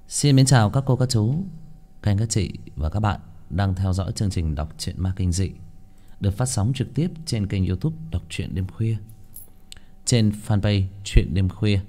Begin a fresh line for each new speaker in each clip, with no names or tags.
Xin mến chào các cô, các chú, các anh, các chị và các bạn đang theo dõi chương trình đọc truyện ma kinh dị được phát sóng trực tiếp trên kênh YouTube Đọc truyện đêm khuya, trên fanpage Truyện đêm khuya.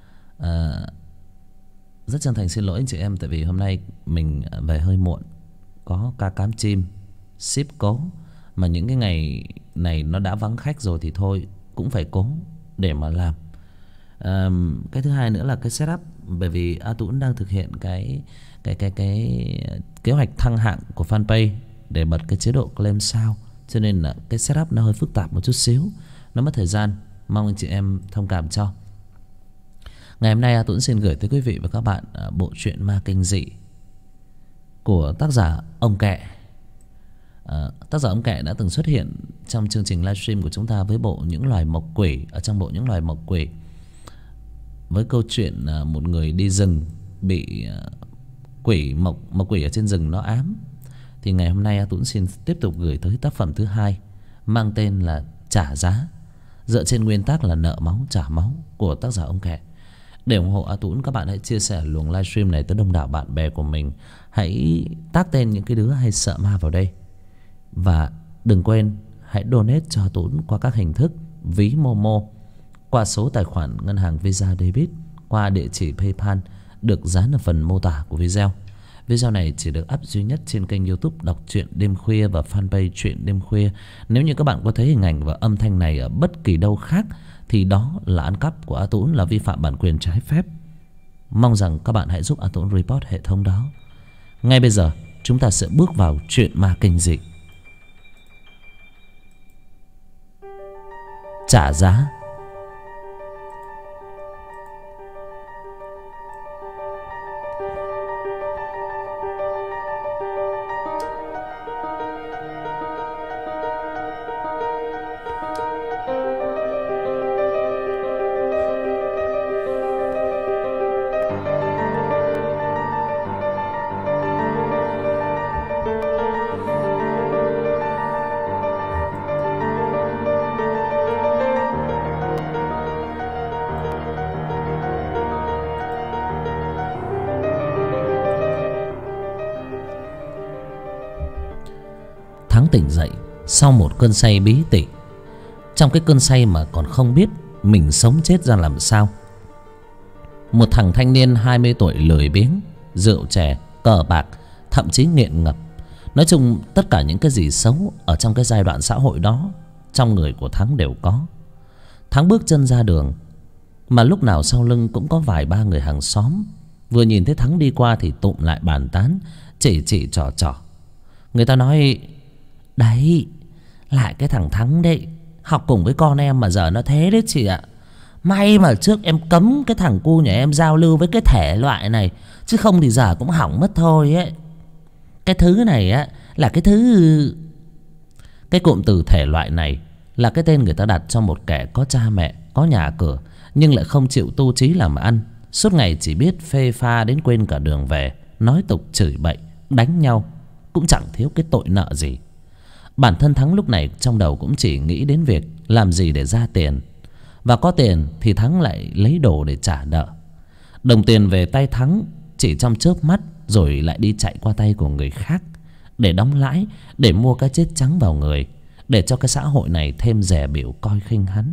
Rất chân thành xin lỗi anh chị em tại vì hôm nay mình về hơi muộn, có ca cám chim, ship cố, mà những cái ngày này nó đã vắng khách rồi thì thôi cũng phải cố để mà làm. Cái thứ hai nữa là cái setup, bởi vì A Tũng đang thực hiện cái kế hoạch thăng hạng của fanpage để bật cái chế độ claim sao, cho nên là cái setup nó hơi phức tạp một chút xíu, nó mất thời gian, mong anh chị em thông cảm cho. Ngày hôm nay A Tũng xin gửi tới quý vị và các bạn bộ truyện ma kinh dị của tác giả Ông Kẹ. Tác giả Ông Kẹ đã từng xuất hiện trong chương trình livestream của chúng ta với bộ Những Loài Mộc Quỷ. Ở trong bộ Những Loài Mộc Quỷ, với câu chuyện một người đi rừng bị mộc quỷ ở trên rừng nó ám, thì ngày hôm nay A Tũng xin tiếp tục gửi tới tác phẩm thứ hai mang tên là Trả Giá, dựa trên nguyên tắc là nợ máu trả máu của tác giả Ông Kẹ. Để ủng hộ A Tũng, các bạn hãy chia sẻ luồng livestream này tới đông đảo bạn bè của mình. Hãy tag tên những cái đứa hay sợ ma vào đây. Và đừng quên hãy donate cho A Tũng qua các hình thức ví Momo, qua số tài khoản ngân hàng Visa Debit, qua địa chỉ PayPal được dán ở phần mô tả của video. Video này chỉ được up duy nhất trên kênh YouTube Đọc truyện đêm khuya và fanpage Truyện đêm khuya. Nếu như các bạn có thấy hình ảnh và âm thanh này ở bất kỳ đâu khác thì đó là ăn cắp của A Tũng, là vi phạm bản quyền trái phép. Mong rằng các bạn hãy giúp A Tũng report hệ thống đó. Ngay bây giờ chúng ta sẽ bước vào truyện ma kinh dị Trả Giá. Thắng tỉnh dậy sau một cơn say bí tỉ. Trong cái cơn say mà còn không biết mình sống chết ra làm sao. Một thằng thanh niên 20 tuổi lười biếng, rượu chè, cờ bạc, thậm chí nghiện ngập. Nói chung tất cả những cái gì xấu ở trong cái giai đoạn xã hội đó, trong người của Thắng đều có. Thắng bước chân ra đường, mà lúc nào sau lưng cũng có vài ba người hàng xóm vừa nhìn thấy Thắng đi qua thì tụm lại bàn tán, chỉ trò trò. Người ta nói: đấy, lại cái thằng Thắng đấy, học cùng với con em mà giờ nó thế đấy chị ạ. May mà trước em cấm cái thằng cu nhà em giao lưu với cái thể loại này, chứ không thì giờ cũng hỏng mất thôi ấy. Cái thứ này á là cái thứ... Cái cụm từ thể loại này là cái tên người ta đặt cho một kẻ có cha mẹ, có nhà cửa, nhưng lại không chịu tu trí làm ăn. Suốt ngày chỉ biết phê pha đến quên cả đường về, nói tục chửi bậy, đánh nhau, cũng chẳng thiếu cái tội nợ gì. Bản thân Thắng lúc này trong đầu cũng chỉ nghĩ đến việc làm gì để ra tiền. Và có tiền thì Thắng lại lấy đồ để trả nợ. Đồng tiền về tay Thắng chỉ trong chớp mắt, rồi lại đi chạy qua tay của người khác để đóng lãi, để mua cái chết trắng vào người, để cho cái xã hội này thêm dè bỉu coi khinh hắn.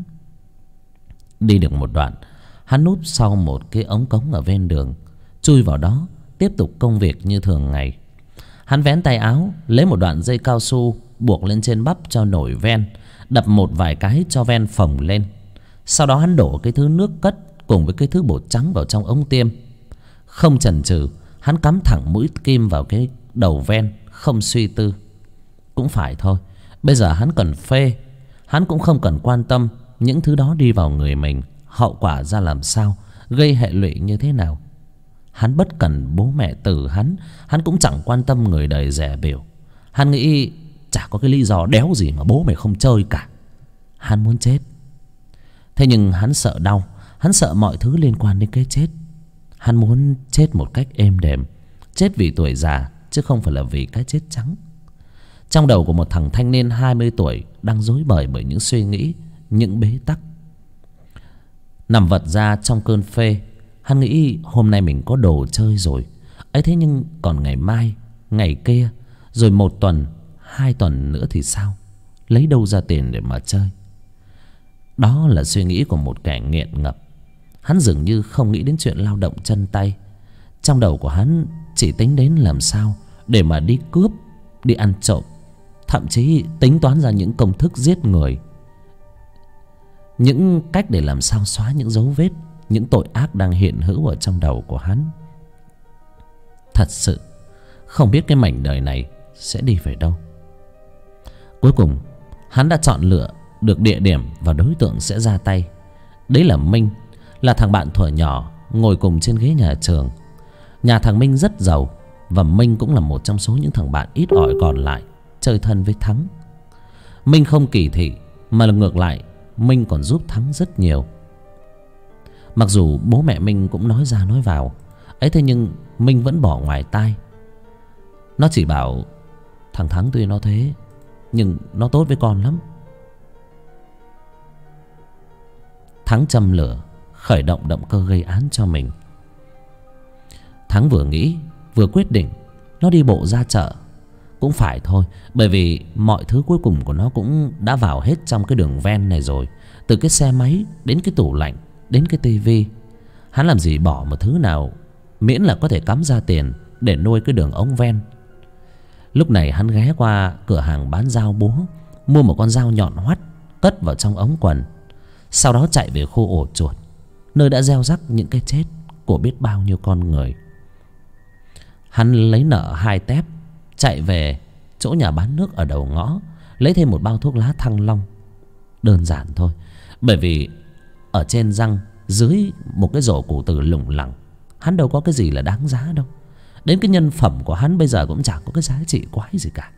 Đi được một đoạn, hắn núp sau một cái ống cống ở ven đường, chui vào đó tiếp tục công việc như thường ngày. Hắn vén tay áo, lấy một đoạn dây cao su buộc lên trên bắp cho nổi ven, đập một vài cái cho ven phồng lên. Sau đó hắn đổ cái thứ nước cất cùng với cái thứ bột trắng vào trong ống tiêm. Không chần chừ, hắn cắm thẳng mũi kim vào cái đầu ven, không suy tư. Cũng phải thôi, bây giờ hắn cần phê. Hắn cũng không cần quan tâm những thứ đó đi vào người mình hậu quả ra làm sao, gây hệ lụy như thế nào. Hắn bất cần bố mẹ từ hắn cũng chẳng quan tâm người đời rẻ biểu. Hắn nghĩ chả có cái lý do đéo gì mà bố mày không chơi cả. Hắn muốn chết. Thế nhưng hắn sợ đau, hắn sợ mọi thứ liên quan đến cái chết. Hắn muốn chết một cách êm đềm, chết vì tuổi già chứ không phải là vì cái chết trắng. Trong đầu của một thằng thanh niên 20 tuổi đang rối bời bởi những suy nghĩ, những bế tắc. Nằm vật ra trong cơn phê, hắn nghĩ hôm nay mình có đồ chơi rồi. ấy thế nhưng còn ngày mai, ngày kia, rồi 1 tuần, 2 tuần nữa thì sao? Lấy đâu ra tiền để mà chơi? Đó là suy nghĩ của một kẻ nghiện ngập. Hắn dường như không nghĩ đến chuyện lao động chân tay. Trong đầu của hắn chỉ tính đến làm sao để mà đi cướp, đi ăn trộm, thậm chí tính toán ra những công thức giết người, những cách để làm sao xóa những dấu vết, những tội ác đang hiện hữu ở trong đầu của hắn. Thật sự không biết cái mảnh đời này sẽ đi về đâu. Cuối cùng hắn đã chọn lựa được địa điểm và đối tượng sẽ ra tay. Đấy là Minh, là thằng bạn thuở nhỏ ngồi cùng trên ghế nhà trường. Nhà thằng Minh rất giàu, và Minh cũng là một trong số những thằng bạn ít ỏi còn lại chơi thân với Thắng. Minh không kỳ thị, mà là ngược lại, Minh còn giúp Thắng rất nhiều. Mặc dù bố mẹ Minh cũng nói ra nói vào ấy, thế nhưng Minh vẫn bỏ ngoài tai. Nó chỉ bảo thằng Thắng tuy nó thế nhưng nó tốt với con lắm. Thắng châm lửa, khởi động động cơ gây án cho mình. Thắng vừa nghĩ vừa quyết định nó đi bộ ra chợ. Cũng phải thôi, bởi vì mọi thứ cuối cùng của nó cũng đã vào hết trong cái đường ven này rồi. Từ cái xe máy đến cái tủ lạnh, đến cái tivi. Hắn làm gì bỏ một thứ nào, miễn là có thể cắm ra tiền để nuôi cái đường ống ven. Lúc này hắn ghé qua cửa hàng bán dao búa, mua một con dao nhọn hoắt, cất vào trong ống quần. Sau đó chạy về khu ổ chuột, nơi đã gieo rắc những cái chết của biết bao nhiêu con người. Hắn lấy nợ 2 tép, chạy về chỗ nhà bán nước ở đầu ngõ, lấy thêm một bao thuốc lá Thăng Long. Đơn giản thôi, bởi vì ở trên răng, dưới một cái rổ củ tử lủng lẳng, hắn đâu có cái gì là đáng giá đâu. Đến cái nhân phẩm của hắn bây giờ cũng chẳng có cái giá trị quái gì cả.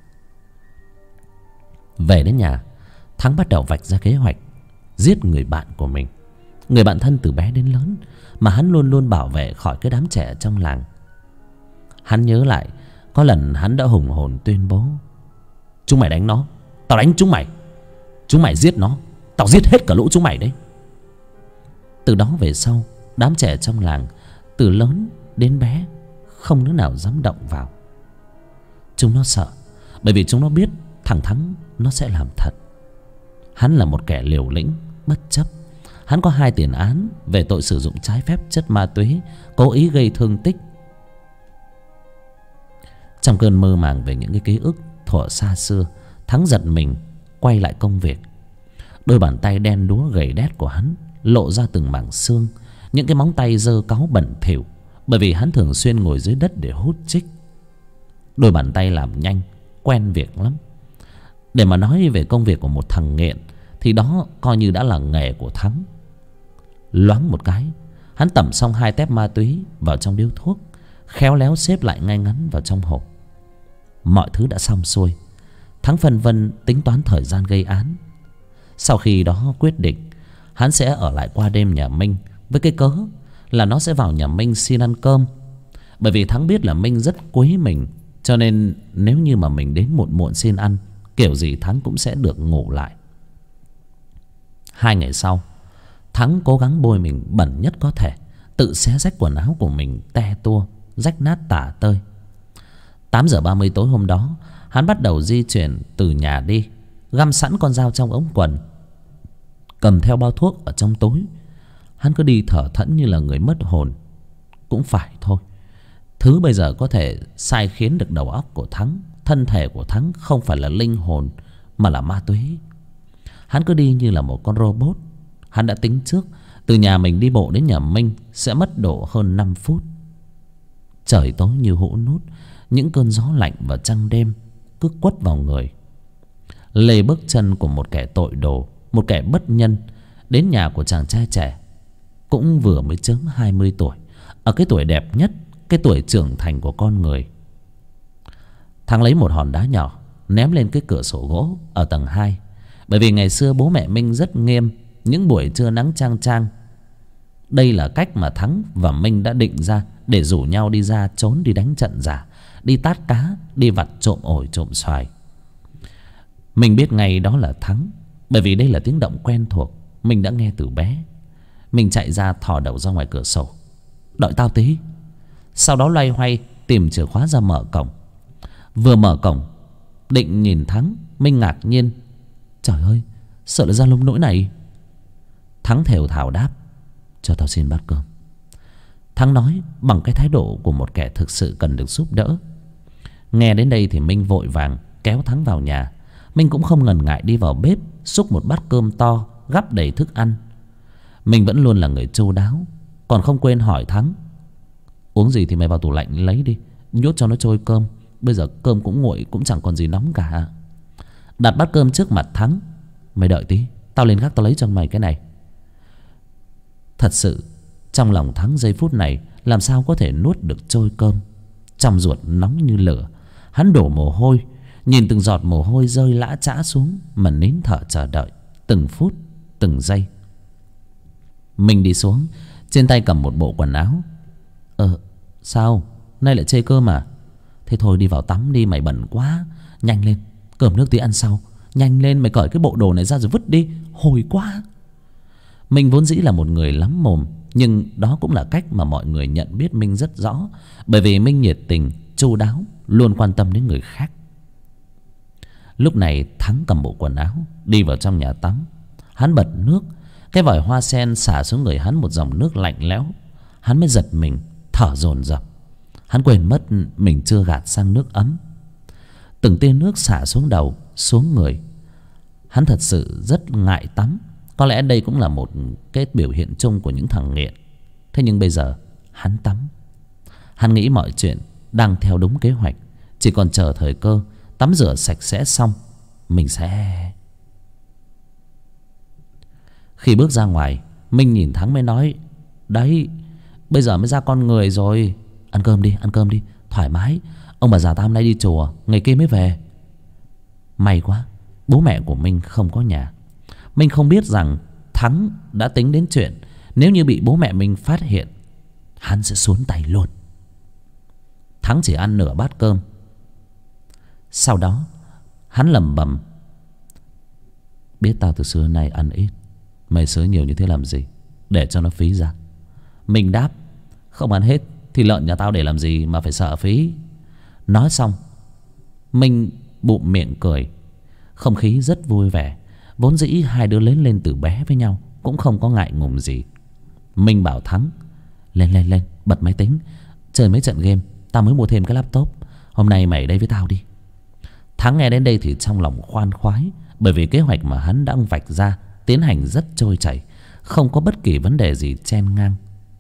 Về đến nhà, Thắng bắt đầu vạch ra kế hoạch giết người bạn của mình, người bạn thân từ bé đến lớn mà hắn luôn luôn bảo vệ khỏi cái đám trẻ trong làng. Hắn nhớ lại có lần hắn đã hùng hồn tuyên bố: chúng mày đánh nó, tao đánh chúng mày. Chúng mày giết nó, tao giết hết cả lũ chúng mày đấy. Từ đó về sau, đám trẻ trong làng, từ lớn đến bé, không đứa nào dám động vào. Chúng nó sợ, bởi vì chúng nó biết thằng Thắng nó sẽ làm thật. Hắn là một kẻ liều lĩnh, bất chấp. Hắn có 2 tiền án về tội sử dụng trái phép chất ma túy, cố ý gây thương tích. Trong cơn mơ màng về những cái ký ức thuở xa xưa, Thắng giật mình quay lại công việc. Đôi bàn tay đen đúa gầy đét của hắn lộ ra từng mảng xương, những cái móng tay dơ cáu bẩn thỉu, bởi vì hắn thường xuyên ngồi dưới đất để hút chích. Đôi bàn tay làm nhanh, quen việc lắm. Để mà nói về công việc của một thằng nghiện thì đó coi như đã là nghề của Thắng. Loáng một cái, hắn tẩm xong 2 tép ma túy vào trong điếu thuốc, khéo léo xếp lại ngay ngắn vào trong hộp. Mọi thứ đã xong xuôi. Thắng phân vân tính toán thời gian gây án. Sau khi đó quyết định hắn sẽ ở lại qua đêm nhà Minh, với cái cớ là nó sẽ vào nhà Minh xin ăn cơm. Bởi vì Thắng biết là Minh rất quý mình, cho nên nếu như mà mình đến muộn muộn xin ăn, kiểu gì Thắng cũng sẽ được ngủ lại. 2 ngày sau, Thắng cố gắng bôi mình bẩn nhất có thể, tự xé rách quần áo của mình te tua, rách nát tả tơi. 8:30 tối hôm đó, hắn bắt đầu di chuyển từ nhà đi, găm sẵn con dao trong ống quần, cầm theo bao thuốc ở trong túi. Hắn cứ đi thở thẫn như là người mất hồn. Cũng phải thôi, thứ bây giờ có thể sai khiến được đầu óc của Thắng, thân thể của Thắng không phải là linh hồn mà là ma túy. Hắn cứ đi như là một con robot. Hắn đã tính trước, từ nhà mình đi bộ đến nhà Minh sẽ mất độ hơn 5 phút. Trời tối như hũ nút, những cơn gió lạnh và trăng đêm cứ quất vào người. Lê bước chân của một kẻ tội đồ, một kẻ bất nhân, đến nhà của chàng trai trẻ, cũng vừa mới chớm 20 tuổi, ở cái tuổi đẹp nhất, cái tuổi trưởng thành của con người. Thắng lấy một hòn đá nhỏ ném lên cái cửa sổ gỗ ở tầng 2. Bởi vì ngày xưa bố mẹ Minh rất nghiêm, những buổi trưa nắng chang chang, đây là cách mà Thắng và Minh đã định ra để rủ nhau đi ra trốn, đi đánh trận giả, đi tát cá, đi vặt trộm ổi trộm xoài. Mình biết ngay đó là Thắng, bởi vì đây là tiếng động quen thuộc, mình đã nghe từ bé. Mình chạy ra thò đầu ra ngoài cửa sổ: đợi tao tí. Sau đó loay hoay tìm chìa khóa ra mở cổng. Vừa mở cổng định nhìn Thắng, Minh ngạc nhiên: trời ơi, sợ là ra nông nỗi này. Thắng thều thào đáp: cho tao xin bát cơm. Thắng nói bằng cái thái độ của một kẻ thực sự cần được giúp đỡ. Nghe đến đây thì Minh vội vàng kéo Thắng vào nhà. Minh cũng không ngần ngại đi vào bếp xúc một bát cơm to, gắp đầy thức ăn. Minh vẫn luôn là người chu đáo, còn không quên hỏi Thắng: uống gì thì mày vào tủ lạnh lấy đi, nhốt cho nó trôi cơm. Bây giờ cơm cũng nguội, cũng chẳng còn gì nóng cả. Đặt bát cơm trước mặt Thắng: mày đợi tí, tao lên gác tao lấy cho mày cái này. Thật sự trong lòng Thắng giây phút này làm sao có thể nuốt được trôi cơm. Trong ruột nóng như lửa, hắn đổ mồ hôi. Nhìn từng giọt mồ hôi rơi lã chã xuống mà nín thở chờ đợi từng phút từng giây. Mình đi xuống, trên tay cầm một bộ quần áo. Sao nay lại chê cơm à? Thế thôi đi vào tắm đi, mày bẩn quá. Nhanh lên, cơm nước tí ăn sau. Nhanh lên, mày cởi cái bộ đồ này ra rồi vứt đi, hôi quá. Mình vốn dĩ là một người lắm mồm, nhưng đó cũng là cách mà mọi người nhận biết Minh rất rõ. Bởi vì Minh nhiệt tình, chu đáo, luôn quan tâm đến người khác. Lúc này Thắng cầm bộ quần áo đi vào trong nhà tắm. Hắn bật nước, cái vòi hoa sen xả xuống người hắn một dòng nước lạnh lẽo. Hắn mới giật mình, thở dồn dập. Hắn quên mất mình chưa gạt sang nước ấm. Từng tia nước xả xuống đầu, xuống người. Hắn thật sự rất ngại tắm. Có lẽ đây cũng là một cái biểu hiện chung của những thằng nghiện. Thế nhưng bây giờ hắn tắm. Hắn nghĩ mọi chuyện đang theo đúng kế hoạch, chỉ còn chờ thời cơ. Tắm rửa sạch sẽ xong, mình sẽ... Khi bước ra ngoài, Minh nhìn Thắng mới nói: đấy, bây giờ mới ra con người rồi. Ăn cơm đi, ăn cơm đi, thoải mái. Ông bà già ta hôm nay đi chùa, ngày kia mới về. May quá, bố mẹ của Minh không có nhà. Minh không biết rằng Thắng đã tính đến chuyện nếu như bị bố mẹ Minh phát hiện, hắn sẽ xuống tay luôn. Thắng chỉ ăn nửa bát cơm. Sau đó hắn lẩm bẩm: biết tao từ xưa nay ăn ít, mày xới nhiều như thế làm gì, để cho nó phí ra. Mình đáp: không ăn hết thì lợn nhà tao để làm gì mà phải sợ phí. Nói xong Minh bụm miệng cười. Không khí rất vui vẻ. Vốn dĩ hai đứa lớn lên từ bé với nhau, cũng không có ngại ngùng gì. Minh bảo Thắng: lên bật máy tính, chơi mấy trận game. Tao mới mua thêm cái laptop. Hôm nay mày đây với tao đi. Thắng nghe đến đây thì trong lòng khoan khoái. Bởi vì kế hoạch mà hắn đã vạch ra tiến hành rất trôi chảy, không có bất kỳ vấn đề gì chen ngang.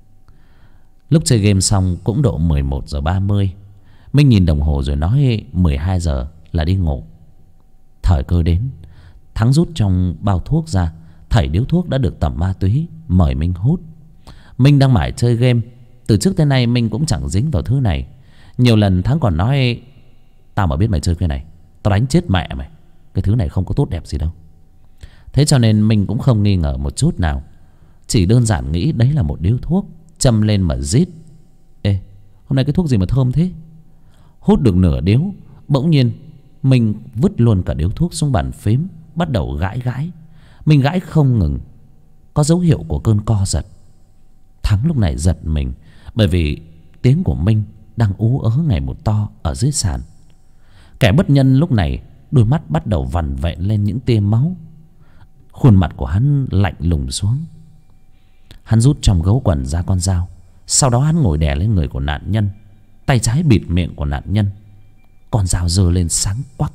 Lúc chơi game xong cũng độ 11:30. Minh nhìn đồng hồ rồi nói 12 giờ là đi ngủ. Thời cơ đến, Thắng rút trong bao thuốc ra, thảy điếu thuốc đã được tẩm ma túy, mời Minh hút. Minh đang mải chơi game. Từ trước tới nay Minh cũng chẳng dính vào thứ này. Nhiều lần Thắng còn nói: tao mà biết mày chơi cái này, tao đánh chết mẹ mày. Cái thứ này không có tốt đẹp gì đâu. Thế cho nên Minh cũng không nghi ngờ một chút nào, chỉ đơn giản nghĩ đấy là một điếu thuốc, châm lên mà rít. Ê, hôm nay cái thuốc gì mà thơm thế? Hút được nửa điếu, bỗng nhiên Minh vứt luôn cả điếu thuốc xuống bàn phím, bắt đầu gãi. Minh gãi không ngừng, có dấu hiệu của cơn co giật. Thắng lúc này giật mình, bởi vì tiếng của Minh đang ú ớ ngày một to ở dưới sàn. Kẻ bất nhân lúc này đôi mắt bắt đầu vằn vện lên những tia máu. Khuôn mặt của hắn lạnh lùng xuống. Hắn rút trong gấu quần ra con dao. Sau đó hắn ngồi đè lên người của nạn nhân, tay trái bịt miệng của nạn nhân. Con dao giơ lên sáng quắc.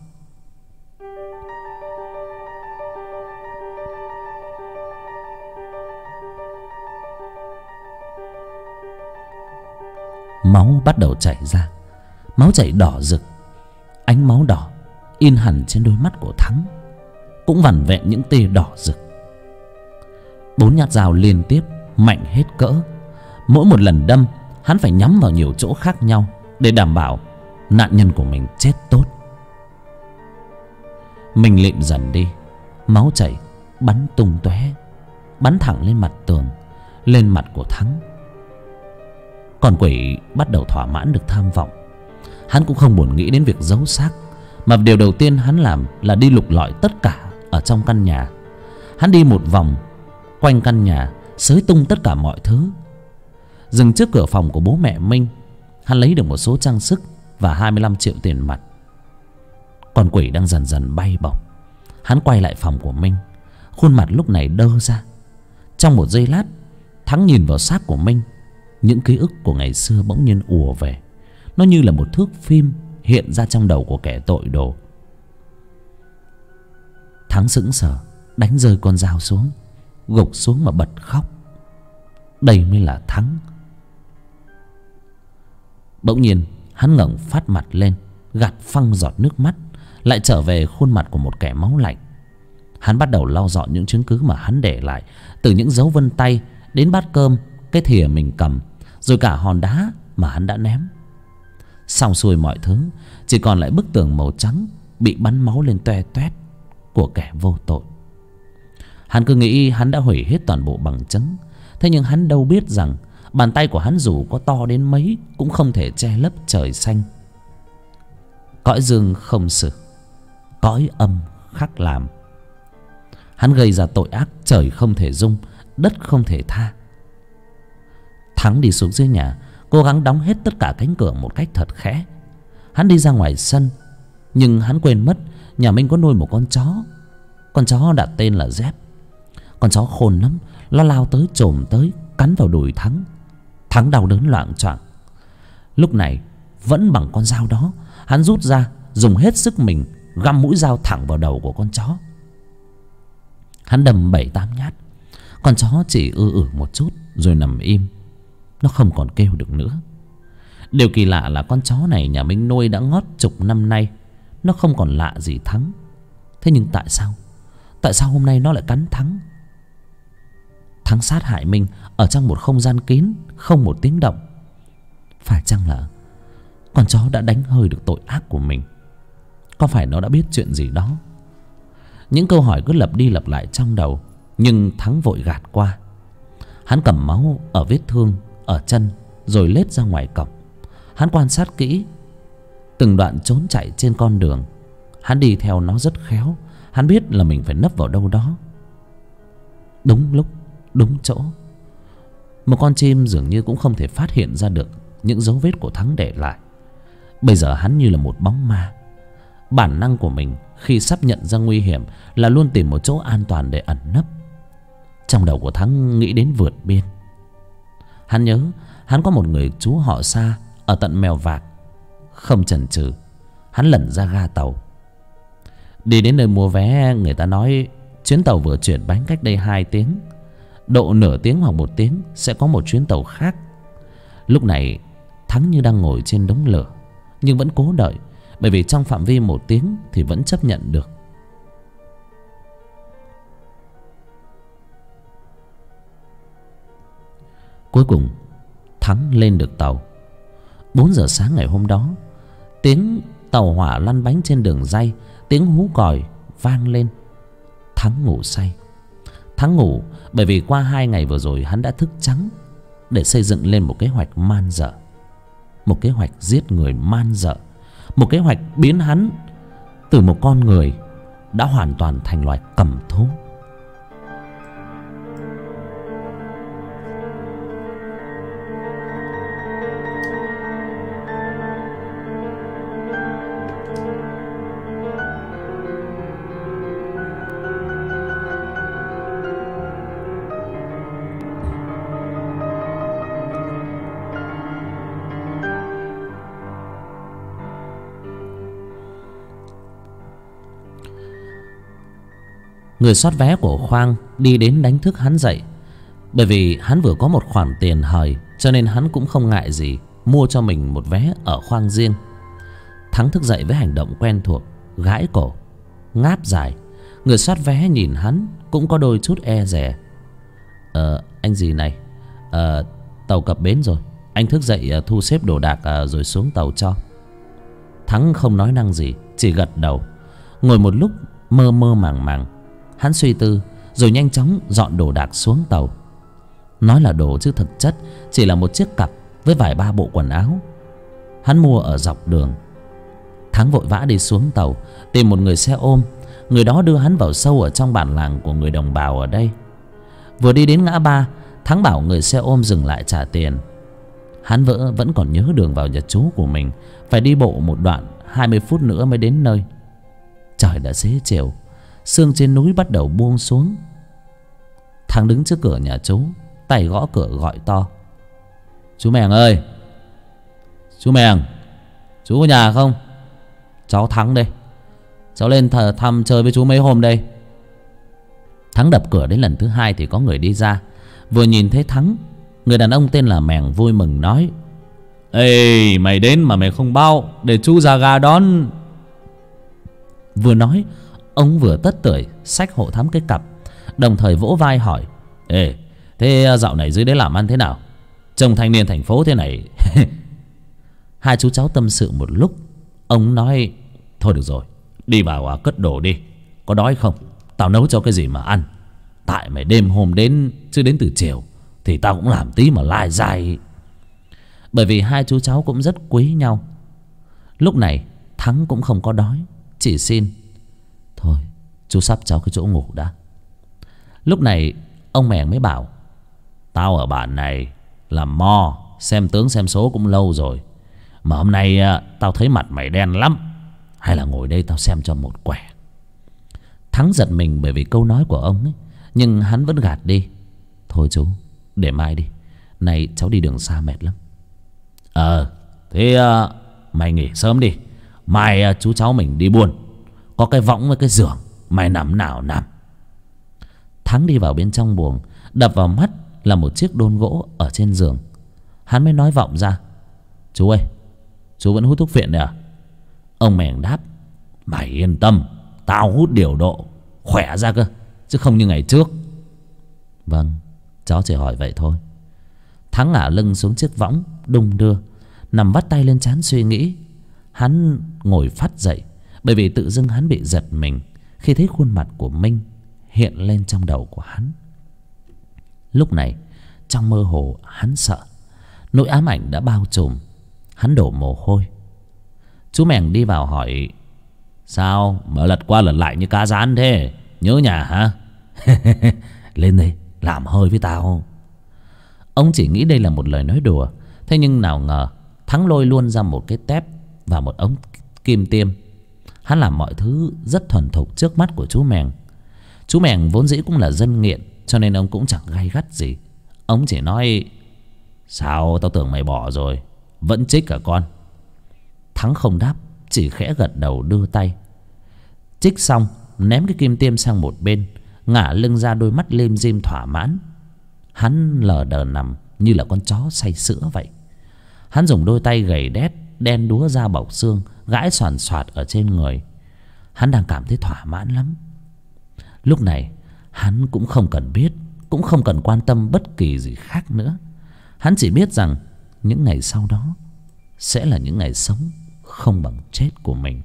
Máu bắt đầu chảy ra. Máu chảy đỏ rực. Ánh máu đỏ in hẳn trên đôi mắt của Thắng, cũng vằn vẹn những tia đỏ rực. 4 nhát dao liên tiếp, mạnh hết cỡ. Mỗi một lần đâm, hắn phải nhắm vào nhiều chỗ khác nhau để đảm bảo nạn nhân của mình chết tốt. Mình lịm dần đi. Máu chảy bắn tung tóe, bắn thẳng lên mặt tường, lên mặt của Thắng. Con quỷ bắt đầu thỏa mãn được tham vọng. Hắn cũng không buồn nghĩ đến việc giấu xác, mà điều đầu tiên hắn làm là đi lục lọi tất cả ở trong căn nhà. Hắn đi một vòng quanh căn nhà, xới tung tất cả mọi thứ. Dừng trước cửa phòng của bố mẹ Minh, Hắn lấy được một số trang sức và 25 triệu tiền mặt. Con quỷ đang dần dần bay bổng. Hắn quay lại phòng của Minh. Khuôn mặt lúc này đơ ra. Trong một giây lát, Thắng nhìn vào xác của Minh. Những ký ức của ngày xưa bỗng nhiên ùa về. Nó như là một thước phim hiện ra trong đầu của kẻ tội đồ. Thắng sững sờ, đánh rơi con dao xuống, gục xuống mà bật khóc. Đây mới là Thắng. Bỗng nhiên hắn ngẩng phát mặt lên, gạt phăng giọt nước mắt, lại trở về khuôn mặt của một kẻ máu lạnh. Hắn bắt đầu lau dọn những chứng cứ mà hắn để lại, từ những dấu vân tay đến bát cơm, cái thìa mình cầm, rồi cả hòn đá mà hắn đã ném. Xong xuôi mọi thứ, chỉ còn lại bức tường màu trắng bị bắn máu lên toe toét của kẻ vô tội. Hắn cứ nghĩ hắn đã hủy hết toàn bộ bằng chứng. Thế nhưng hắn đâu biết rằng bàn tay của hắn dù có to đến mấy cũng không thể che lấp trời xanh. Cõi dương không xử, cõi âm khắc làm. Hắn gây ra tội ác trời không thể dung, đất không thể tha. Thắng đi xuống dưới nhà, cố gắng đóng hết tất cả cánh cửa một cách thật khẽ. Hắn đi ra ngoài sân, nhưng hắn quên mất nhà Minh có nuôi một con chó. Con chó đặt tên là Dép. Con chó khôn lắm, nó lao tới chồm tới cắn vào đùi Thắng. Thắng đau đớn loạng choạng. Lúc này vẫn bằng con dao đó, hắn rút ra, dùng hết sức mình găm mũi dao thẳng vào đầu của con chó. Hắn đâm 7-8 nhát. Con chó chỉ một chút rồi nằm im. Nó không còn kêu được nữa. Điều kỳ lạ là con chó này nhà Minh nuôi đã ngót chục năm nay. Nó không còn lạ gì Thắng. Thế nhưng tại sao hôm nay nó lại cắn Thắng? Thắng sát hại Minh ở trong một không gian kín, không một tiếng động. Phải chăng là con chó đã đánh hơi được tội ác của mình? Có phải nó đã biết chuyện gì đó? Những câu hỏi cứ lặp đi lặp lại trong đầu, nhưng Thắng vội gạt qua. Hắn cầm máu ở vết thương ở chân rồi lết ra ngoài cổng. Hắn quan sát kỹ từng đoạn trốn chạy trên con đường. Hắn đi theo nó rất khéo. Hắn biết là mình phải nấp vào đâu đó, đúng lúc đúng chỗ. Một con chim dường như cũng không thể phát hiện ra được những dấu vết của Thắng để lại. Bây giờ hắn như là một bóng ma. Bản năng của mình khi sắp nhận ra nguy hiểm là luôn tìm một chỗ an toàn để ẩn nấp. Trong đầu của Thắng nghĩ đến vượt biên. Hắn nhớ hắn có một người chú họ Sa ở tận Mèo Vạc. Không chần chừ, hắn lẩn ra ga tàu. Đi đến nơi mua vé, người ta nói chuyến tàu vừa chuyển bánh cách đây 2 tiếng. Độ nửa tiếng hoặc 1 tiếng sẽ có một chuyến tàu khác. Lúc này Thắng như đang ngồi trên đống lửa, nhưng vẫn cố đợi, bởi vì trong phạm vi 1 tiếng thì vẫn chấp nhận được. Cuối cùng Thắng lên được tàu. 4 giờ sáng ngày hôm đó, tiếng tàu hỏa lăn bánh trên đường ray, tiếng hú còi vang lên. Thắng ngủ say. Thắng ngủ bởi vì qua 2 ngày vừa rồi hắn đã thức trắng để xây dựng lên một kế hoạch man dợ. Một kế hoạch giết người man dợ. Một kế hoạch biến hắn từ một con người đã hoàn toàn thành loài cầm thú. Người soát vé của Khoang đi đến đánh thức hắn dậy. Bởi vì hắn vừa có một khoản tiền hời, cho nên hắn cũng không ngại gì mua cho mình một vé ở khoang riêng. Thắng thức dậy với hành động quen thuộc, gãi cổ, ngáp dài. Người soát vé nhìn hắn cũng có đôi chút e dè. Anh gì này, tàu cập bến rồi, anh thức dậy thu xếp đồ đạc rồi xuống tàu cho. Thắng không nói năng gì, chỉ gật đầu. Ngồi một lúc mơ mơ màng màng, hắn suy tư rồi nhanh chóng dọn đồ đạc xuống tàu. Nói là đồ chứ thực chất chỉ là một chiếc cặp với vài ba bộ quần áo hắn mua ở dọc đường. Thắng vội vã đi xuống tàu, tìm một người xe ôm. Người đó đưa hắn vào sâu ở trong bản làng của người đồng bào ở đây. Vừa đi đến ngã ba, Thắng bảo người xe ôm dừng lại trả tiền. Hắn vẫn còn nhớ đường vào nhà chú của mình. Phải đi bộ một đoạn 20 phút nữa mới đến nơi. Trời đã xế chiều, sương trên núi bắt đầu buông xuống. Thắng đứng trước cửa nhà chú, tay gõ cửa gọi to: "Chú Mèng ơi! Chú Mèng! Chú có nhà không? Cháu Thắng đây. Cháu lên thăm chơi với chú mấy hôm đây." Thắng đập cửa đến lần thứ hai thì có người đi ra. Vừa nhìn thấy Thắng, người đàn ông tên là Mèng vui mừng nói: "Ê, mày đến mà mày không báo, để chú ra ga đón." Vừa nói, ông vừa tất tưởi xách hộ Thắng cái cặp, đồng thời vỗ vai hỏi: "Ê, thế dạo này dưới đấy làm ăn thế nào? Trông thanh niên thành phố thế này." Hai chú cháu tâm sự một lúc. Ông nói: "Thôi được rồi, đi vào cất đồ đi. Có đói không? Tao nấu cho cái gì mà ăn. Tại mày đêm hôm đến, chứ đến từ chiều thì tao cũng làm tí mà lai dai." Bởi vì hai chú cháu cũng rất quý nhau. Lúc này Thắng cũng không có đói, chỉ xin: "Thôi chú sắp cháu cái chỗ ngủ đã." Lúc này ông Mèng mới bảo: "Tao ở bản này làm mo xem tướng xem số cũng lâu rồi, mà hôm nay tao thấy mặt mày đen lắm. Hay là ngồi đây tao xem cho một quẻ." Thắng giật mình bởi vì câu nói của ông ấy, nhưng hắn vẫn gạt đi: "Thôi chú, để mai đi. Nay cháu đi đường xa mệt lắm." Thế mày nghỉ sớm đi. Mai chú cháu mình đi buôn. Có cái võng với cái giường, mày nằm nào nằm." Thắng đi vào bên trong buồng. Đập vào mắt là một chiếc đôn gỗ ở trên giường. Hắn mới nói vọng ra: "Chú ơi, chú vẫn hút thuốc phiện đấy à?" Ông Mèng đáp: "Mày yên tâm, tao hút điều độ, khỏe ra cơ, chứ không như ngày trước." "Vâng, cháu chỉ hỏi vậy thôi." Thắng ngả lưng xuống chiếc võng, đung đưa, nằm vắt tay lên trán suy nghĩ. Hắn ngồi phắt dậy, bởi vì tự dưng hắn bị giật mình khi thấy khuôn mặt của Minh hiện lên trong đầu của hắn. Lúc này trong mơ hồ hắn sợ, nỗi ám ảnh đã bao trùm. Hắn đổ mồ hôi. Chú Mèng đi vào hỏi: "Sao mà lật qua lật lại như cá rán thế? Nhớ nhà hả?" "Lên đây làm hơi với tao." Ông chỉ nghĩ đây là một lời nói đùa. Thế nhưng nào ngờ Thắng lôi luôn ra một cái tép và một ống kim tiêm. Hắn làm mọi thứ rất thuần thục trước mắt của chú Mèng. Chú Mèng vốn dĩ cũng là dân nghiện, cho nên ông cũng chẳng gay gắt gì. Ông chỉ nói: "Sao tao tưởng mày bỏ rồi, vẫn chích cả con?" Thắng không đáp, chỉ khẽ gật đầu đưa tay. Chích xong, ném cái kim tiêm sang một bên, ngả lưng ra, đôi mắt lim dim thỏa mãn. Hắn lờ đờ nằm như là con chó say sữa vậy. Hắn dùng đôi tay gầy đét, đen đúa da bọc xương, gãi xoàn xoạt ở trên người. Hắn đang cảm thấy thỏa mãn lắm. Lúc này hắn cũng không cần biết, cũng không cần quan tâm bất kỳ gì khác nữa. Hắn chỉ biết rằng những ngày sau đó sẽ là những ngày sống không bằng chết của mình.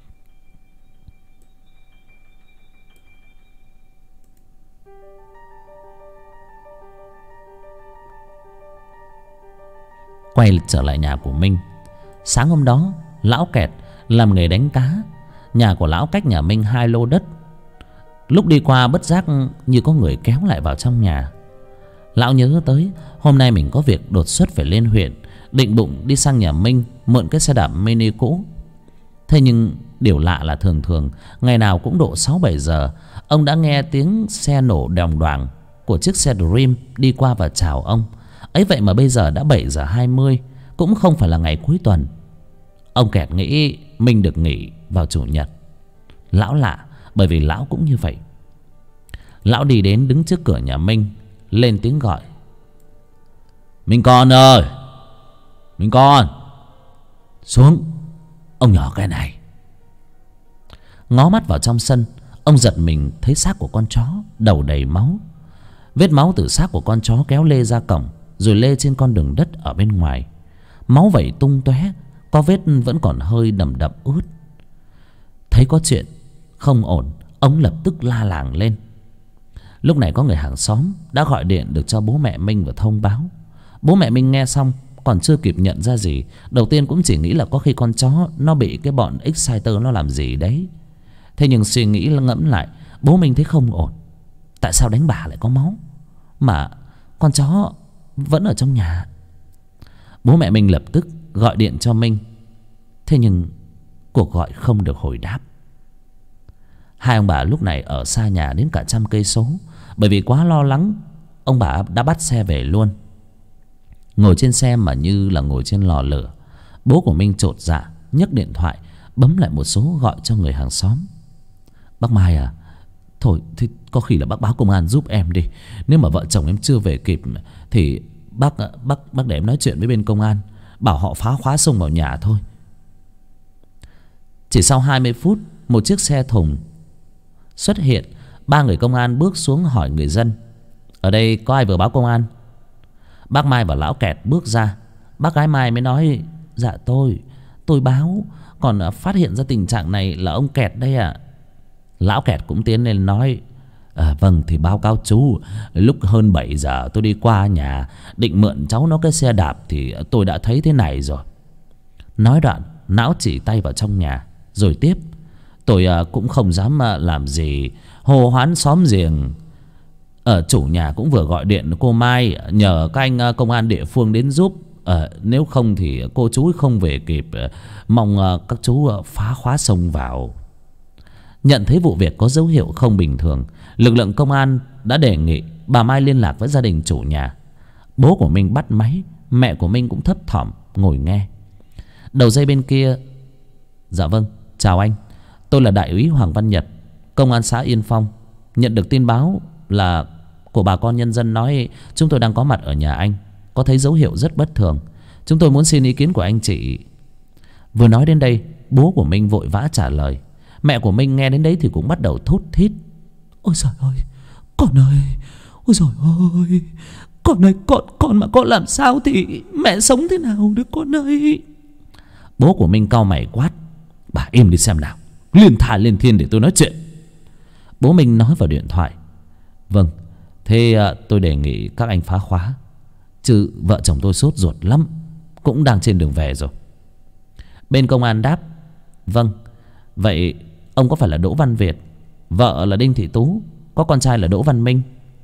Quay trở lại nhà của Minh. Sáng hôm đó lão Kẹt làm nghề đánh cá. Nhà của lão cách nhà Minh 2 lô đất. Lúc đi qua bất giác như có người kéo lại vào trong nhà. Lão nhớ tới hôm nay mình có việc đột xuất phải lên huyện, định bụng đi sang nhà Minh mượn cái xe đạp mini cũ. Thế nhưng điều lạ là thường thường ngày nào cũng độ 6-7 giờ ông đã nghe tiếng xe nổ đòng đoàng của chiếc xe Dream đi qua và chào ông. Ấy vậy mà bây giờ đã 7 giờ 20, cũng không phải là ngày cuối tuần. Ông Kẹt nghĩ Minh được nghỉ vào chủ nhật. Lão lạ, bởi vì lão cũng như vậy. Lão đi đến đứng trước cửa nhà Minh, lên tiếng gọi: "Minh con ơi, Minh con, xuống, ông nhỏ cái này." Ngó mắt vào trong sân, ông giật mình thấy xác của con chó đầu đầy máu. Vết máu từ xác của con chó kéo lê ra cổng, rồi lê trên con đường đất ở bên ngoài. Máu vẩy tung tóe, có vết vẫn còn hơi đầm đầm ướt. Thấy có chuyện không ổn, ông lập tức la làng lên. Lúc này có người hàng xóm đã gọi điện được cho bố mẹ Minh và thông báo. Bố mẹ Minh nghe xong còn chưa kịp nhận ra gì. Đầu tiên cũng chỉ nghĩ là có khi con chó nó bị cái bọn Exciter nó làm gì đấy. Thế nhưng suy nghĩ ngẫm lại, bố Minh thấy không ổn. Tại sao đánh bà lại có máu, mà con chó vẫn ở trong nhà? Bố mẹ Minh lập tức gọi điện cho Minh. Thế nhưng cuộc gọi không được hồi đáp. Hai ông bà lúc này ở xa nhà đến cả 100 cây số. Bởi vì quá lo lắng, ông bà đã bắt xe về luôn. Ngồi trên xe mà như là ngồi trên lò lửa. Bố của Minh chột dạ nhấc điện thoại, bấm lại một số gọi cho người hàng xóm. Bác Mai à, thôi thì có khi là bác báo công an giúp em đi. Nếu mà vợ chồng em chưa về kịp thì bác để em nói chuyện với bên công an, bảo họ phá khóa xông vào nhà thôi. Chỉ sau 20 phút, một chiếc xe thùng xuất hiện. 3 người công an bước xuống hỏi người dân: ở đây có ai vừa báo công an? Bác Mai và lão Kẹt bước ra. Bác gái Mai mới nói: dạ tôi báo, còn phát hiện ra tình trạng này là ông Kẹt đây ạ. Lão Kẹt cũng tiến lên nói: vâng thì báo cáo chú, lúc hơn 7 giờ tôi đi qua nhà định mượn cháu nó cái xe đạp thì tôi đã thấy thế này rồi. Nói đoạn Não chỉ tay vào trong nhà rồi tiếp: tôi cũng không dám làm gì, hô hoán xóm giềng. Chủ nhà cũng vừa gọi điện cô Mai nhờ các anh công an địa phương đến giúp. Nếu không thì cô chú không về kịp, mong các chú phá khóa xông vào. Nhận thấy vụ việc có dấu hiệu không bình thường, lực lượng công an đã đề nghị bà Mai liên lạc với gia đình chủ nhà. Bố của Minh bắt máy, mẹ của Minh cũng thấp thỏm ngồi nghe. Đầu dây bên kia: dạ vâng, chào anh, tôi là đại úy Hoàng Văn Nhật, công an xã Yên Phong. Nhận được tin báo là của bà con nhân dân nói chúng tôi đang có mặt ở nhà anh, có thấy dấu hiệu rất bất thường. Chúng tôi muốn xin ý kiến của anh chị. Vừa nói đến đây, bố của Minh vội vã trả lời. Mẹ của Minh nghe đến đấy thì cũng bắt đầu thút thít: ôi trời ơi, con ơi, ôi trời ơi, con ơi, con mà con làm sao thì mẹ sống thế nào được con ơi. Bố của Minh cau mày quát: bà im đi xem nào, liên thà lên thiên để tôi nói chuyện. Bố Minh nói vào điện thoại: vâng, thế tôi đề nghị các anh phá khóa, chứ vợ chồng tôi sốt ruột lắm, cũng đang trên đường về rồi. Bên công an đáp: vâng, vậy ông có phải là Đỗ Văn Việt, vợ là Đinh Thị Tú, có con trai là Đỗ Văn Minh?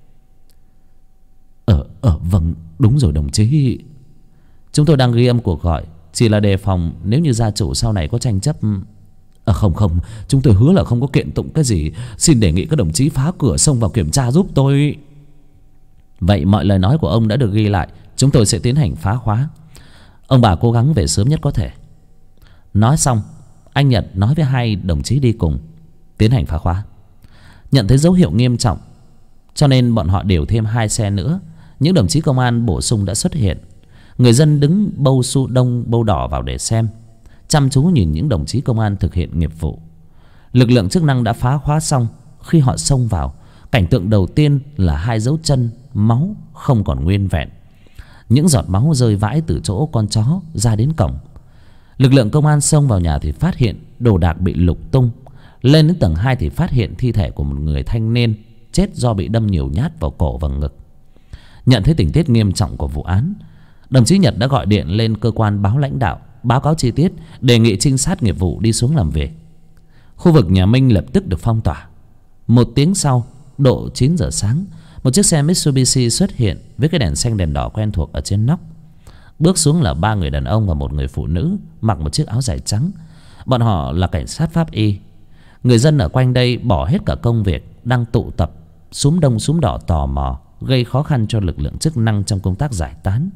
Vâng, đúng rồi đồng chí. Chúng tôi đang ghi âm cuộc gọi, chỉ là đề phòng nếu như gia chủ sau này có tranh chấp. Không, chúng tôi hứa là không có kiện tụng cái gì. Xin đề nghị các đồng chí phá cửa xông vào kiểm tra giúp tôi. Vậy mọi lời nói của ông đã được ghi lại, chúng tôi sẽ tiến hành phá khóa. Ông bà cố gắng về sớm nhất có thể. Nói xong, anh Nhật nói với 2 đồng chí đi cùng tiến hành phá khóa. Nhận thấy dấu hiệu nghiêm trọng cho nên bọn họ điều thêm 2 xe nữa. Những đồng chí công an bổ sung đã xuất hiện. Người dân đứng bâu xu đông bâu đỏ vào để xem, chăm chú nhìn những đồng chí công an thực hiện nghiệp vụ. Lực lượng chức năng đã phá khóa xong. Khi họ xông vào, cảnh tượng đầu tiên là 2 dấu chân máu không còn nguyên vẹn. Những giọt máu rơi vãi từ chỗ con chó ra đến cổng. Lực lượng công an xông vào nhà thì phát hiện đồ đạc bị lục tung. Lên đến tầng 2 thì phát hiện thi thể của một người thanh niên chết do bị đâm nhiều nhát vào cổ và ngực. Nhận thấy tình tiết nghiêm trọng của vụ án, đồng chí Nhật đã gọi điện lên cơ quan báo lãnh đạo, báo cáo chi tiết, đề nghị trinh sát nghiệp vụ đi xuống làm việc. Khu vực nhà Minh lập tức được phong tỏa. 1 tiếng sau, độ 9 giờ sáng, một chiếc xe Mitsubishi xuất hiện với cái đèn xanh đèn đỏ quen thuộc ở trên nóc. Bước xuống là 3 người đàn ông và một người phụ nữ mặc một chiếc áo dài trắng. Bọn họ là cảnh sát pháp y. Người dân ở quanh đây bỏ hết cả công việc, đang tụ tập súm đông súm đỏ tò mò, gây khó khăn cho lực lượng chức năng trong công tác giải tán.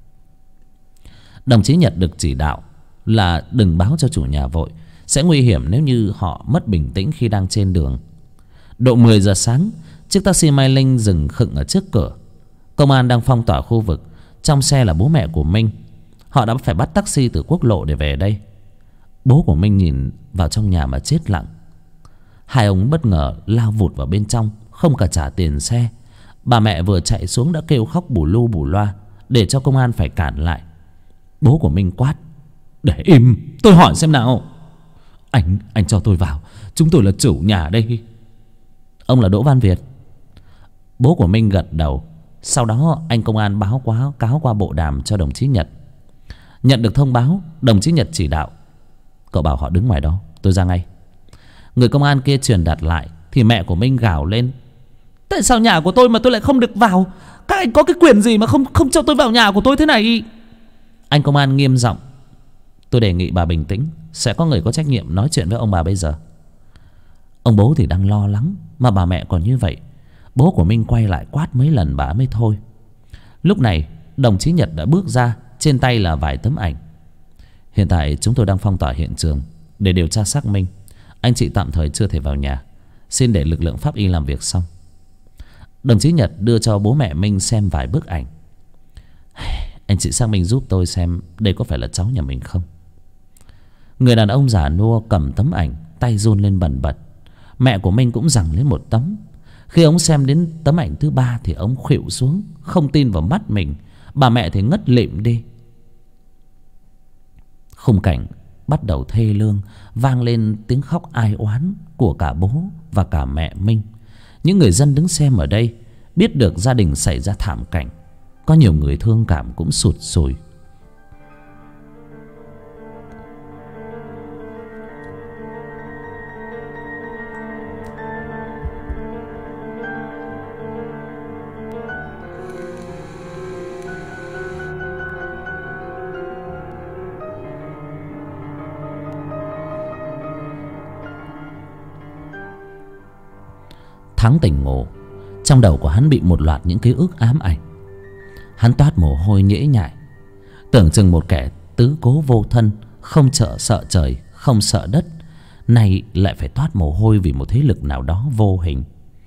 Đồng chí Nhật được chỉ đạo là đừng báo cho chủ nhà vội, sẽ nguy hiểm nếu như họ mất bình tĩnh khi đang trên đường. Độ 10 giờ sáng, chiếc taxi Mai Linh dừng khựng ở trước cửa. Công an đang phong tỏa khu vực. Trong xe là bố mẹ của Minh. Họ đã phải bắt taxi từ quốc lộ để về đây. Bố của Minh nhìn vào trong nhà mà chết lặng. 2 ông bất ngờ lao vụt vào bên trong, không cả trả tiền xe. Bà mẹ vừa chạy xuống đã kêu khóc bù lu bù loa, để cho công an phải cản lại. Bố của Minh quát: để im, tôi hỏi xem nào. Anh cho tôi vào, chúng tôi là chủ nhà đây. Ông là Đỗ Văn Việt? Bố của Minh gật đầu. Sau đó anh công an báo cáo qua bộ đàm cho đồng chí Nhật. Nhận được thông báo, đồng chí Nhật chỉ đạo: cậu bảo họ đứng ngoài đó, tôi ra ngay. Người công an kia truyền đạt lại thì mẹ của Minh gào lên: tại sao nhà của tôi mà tôi lại không được vào? Các anh có cái quyền gì mà không cho tôi vào nhà của tôi thế này? Anh công an nghiêm giọng: tôi đề nghị bà bình tĩnh, sẽ có người có trách nhiệm nói chuyện với ông bà bây giờ. Ông bố thì đang lo lắng, mà bà mẹ còn như vậy. Bố của Minh quay lại quát mấy lần bà mới thôi. Lúc này đồng chí Nhật đã bước ra, trên tay là vài tấm ảnh. Hiện tại chúng tôi đang phong tỏa hiện trường để điều tra xác minh. Anh chị tạm thời chưa thể vào nhà, xin để lực lượng pháp y làm việc xong. Đồng chí Nhật đưa cho bố mẹ Minh xem vài bức ảnh. Anh chị xác minh giúp tôi xem đây có phải là cháu nhà mình không. Người đàn ông già nua cầm tấm ảnh, tay run lên bần bật. Mẹ của Minh cũng giằng lấy một tấm. Khi ông xem đến tấm ảnh thứ ba thì ông khuỵu xuống, không tin vào mắt mình. Bà mẹ thì ngất lịm đi. Khung cảnh bắt đầu thê lương, vang lên tiếng khóc ai oán của cả bố và cả mẹ Minh. Những người dân đứng xem ở đây biết được gia đình xảy ra thảm cảnh. Có nhiều người thương cảm cũng sụt sùi. Thắng tỉnh ngủ. Trong đầu của hắn bị một loạt những ký ức ám ảnh. Hắn toát mồ hôi nhễ nhại. Tưởng chừng một kẻ tứ cố vô thân, không sợ trời, không sợ đất, nay lại phải toát mồ hôi vì một thế lực nào đó vô hình.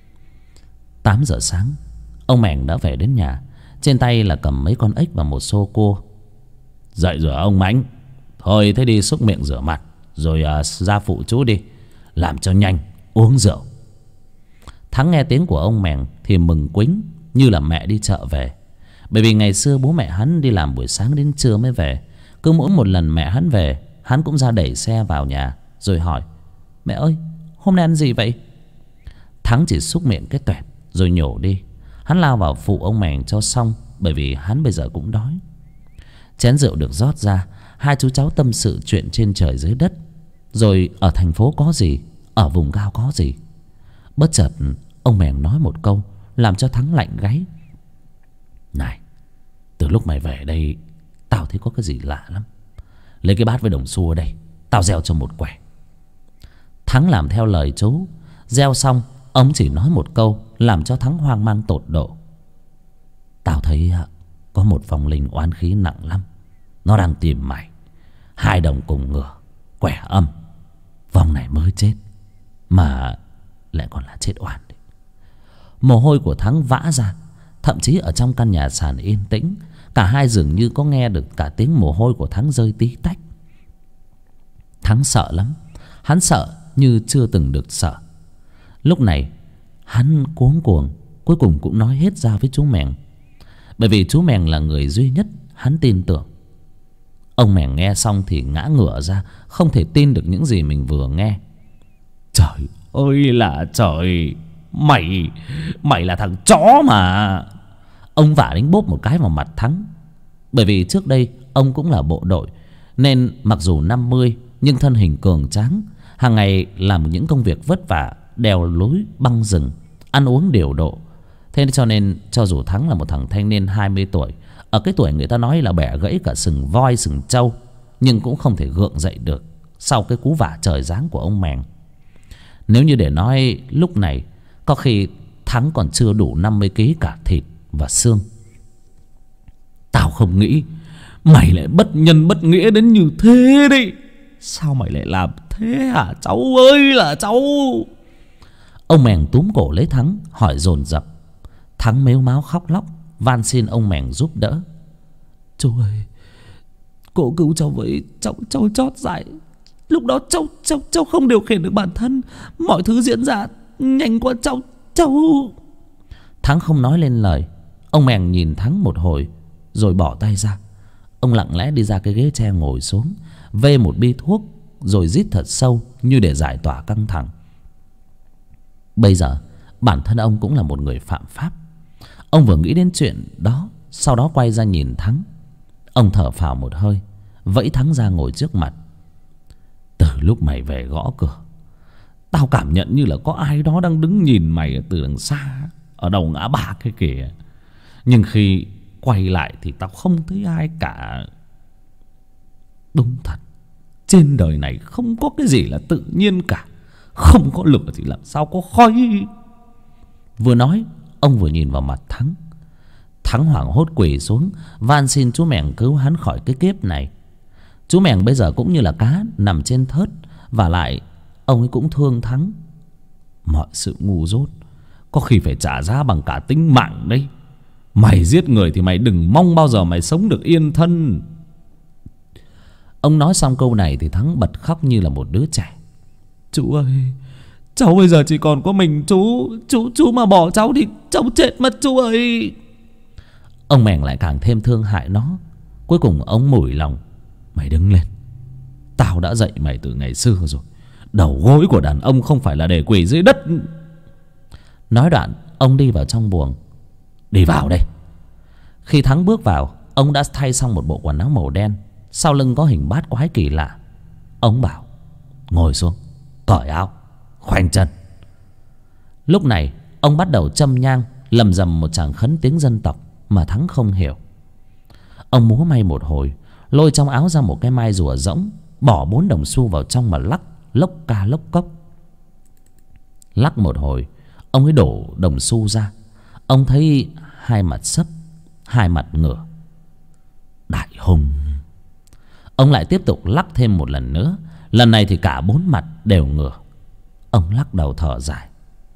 8 giờ sáng, ông Mèng đã về đến nhà. Trên tay là cầm mấy con ếch và một xô cua. Dậy rồi ông Mãnh. Thôi thế đi xúc miệng rửa mặt, rồi ra phụ chú đi, làm cho nhanh, uống rượu. Thắng nghe tiếng của ông Mèng thì mừng quính như là mẹ đi chợ về. Bởi vì ngày xưa bố mẹ hắn đi làm buổi sáng đến trưa mới về. Cứ mỗi một lần mẹ hắn về, hắn cũng ra đẩy xe vào nhà rồi hỏi: mẹ ơi, hôm nay ăn gì vậy? Thắng chỉ xúc miệng cái toẹt rồi nhổ đi. Hắn lao vào phụ ông Mèng cho xong, bởi vì hắn bây giờ cũng đói. Chén rượu được rót ra, hai chú cháu tâm sự chuyện trên trời dưới đất, rồi ở thành phố có gì, ở vùng cao có gì. Bất chợt ông Mèng nói một câu làm cho Thắng lạnh gáy: này, từ lúc mày về đây tao thấy có cái gì lạ lắm. Lấy cái bát với đồng xu ở đây, tao gieo cho một quẻ. Thắng làm theo lời chú. Gieo xong, ông chỉ nói một câu làm cho Thắng hoang mang tột độ: tao thấy có một vong linh oán khí nặng lắm, nó đang tìm mày. 2 đồng cùng ngửa, quẻ âm. Vong này mới chết mà lại còn là chết oan đấy. Mồ hôi của Thắng vã ra. Thậm chí ở trong căn nhà sàn yên tĩnh, cả hai dường như có nghe được cả tiếng mồ hôi của Thắng rơi tí tách. Thắng sợ lắm. Hắn sợ như chưa từng được sợ. Lúc này hắn cuống cuồng, cuối cùng cũng nói hết ra với chú Mèng. Bởi vì chú Mèng là người duy nhất hắn tin tưởng. Ông Mèng nghe xong thì ngã ngửa ra, không thể tin được những gì mình vừa nghe. Trời ơi là trời, Mày là thằng chó mà. Ông vả đánh bốp một cái vào mặt Thắng. Bởi vì trước đây ông cũng là bộ đội, nên mặc dù 50 nhưng thân hình cường tráng, hàng ngày làm những công việc vất vả, đèo núi băng rừng, ăn uống điều độ. Thế cho nên cho dù Thắng là một thằng thanh niên 20 tuổi, ở cái tuổi người ta nói là bẻ gãy cả sừng voi sừng trâu, nhưng cũng không thể gượng dậy được sau cái cú vả trời giáng của ông Mèng. Nếu như để nói lúc này, có khi Thắng còn chưa đủ 50 kg cả thịt và xương. Tao không nghĩ mày lại bất nhân bất nghĩa đến như thế đấy. Sao mày lại làm thế hả cháu ơi là cháu? Ông Mèng túm cổ lấy Thắng hỏi dồn dập. Thắng mếu máo khóc lóc van xin ông Mèng giúp đỡ. Chú ơi, cô cứu cháu với, cháu chót dại. Lúc đó cháu không điều khiển được bản thân, mọi thứ diễn ra nhanh quá cháu. Thắng không nói lên lời. Ông Mèng nhìn Thắng một hồi rồi bỏ tay ra. Ông lặng lẽ đi ra cái ghế tre ngồi xuống, vê một bi thuốc rồi rít thật sâu như để giải tỏa căng thẳng. Bây giờ bản thân ông cũng là một người phạm pháp. Ông vừa nghĩ đến chuyện đó, sau đó quay ra nhìn Thắng. Ông thở phào một hơi, vẫy Thắng ra ngồi trước mặt. Từ lúc mày về gõ cửa, tao cảm nhận như là có ai đó đang đứng nhìn mày từ đằng xa, ở đầu ngã ba cái kìa. Nhưng khi quay lại thì tao không thấy ai cả.
Đúng thật, trên đời này không có cái gì là tự nhiên cả. Không có lửa thì làm sao có khói.
Vừa nói ông vừa nhìn vào mặt Thắng. Thắng hoảng hốt quỳ xuống van xin chú Mèng cứu hắn khỏi cái kiếp này. Chú Mèng bây giờ cũng như là cá nằm trên thớt, và lại ông ấy cũng thương Thắng.
Mọi sự ngu dốt có khi phải trả giá bằng cả tính mạng đấy. Mày giết người thì mày đừng mong bao giờ mày sống được yên thân.
Ông nói xong câu này thì Thắng bật khóc như là một đứa trẻ.
Chú ơi, cháu bây giờ chỉ còn có mình chú. Chú mà bỏ cháu thì cháu chết mất chú ơi.
Ông Mèng lại càng thêm thương hại nó. Cuối cùng ông mủi lòng.
Mày đứng lên. Tao đã dạy mày từ ngày xưa rồi, đầu gối của đàn ông không phải là để quỳ dưới đất.
Nói đoạn ông đi vào trong buồng.
Đi vào đây.
Khi Thắng bước vào, ông đã thay xong một bộ quần áo màu đen, sau lưng có hình bát quái kỳ lạ. Ông bảo
ngồi xuống, cởi áo, khoanh chân.
Lúc này ông bắt đầu châm nhang, lầm rầm một tràng khấn tiếng dân tộc mà Thắng không hiểu. Ông múa may một hồi, lôi trong áo ra một cái mai rùa rỗng, bỏ 4 đồng xu vào trong mà lắc lốc ca lốc cốc. Lắc một hồi, ông ấy đổ đồng xu ra. Ông thấy hai mặt sấp, hai mặt ngửa.
Đại hùng.
Ông lại tiếp tục lắc thêm một lần nữa. Lần này thì cả 4 mặt đều ngửa. Ông lắc đầu thở dài.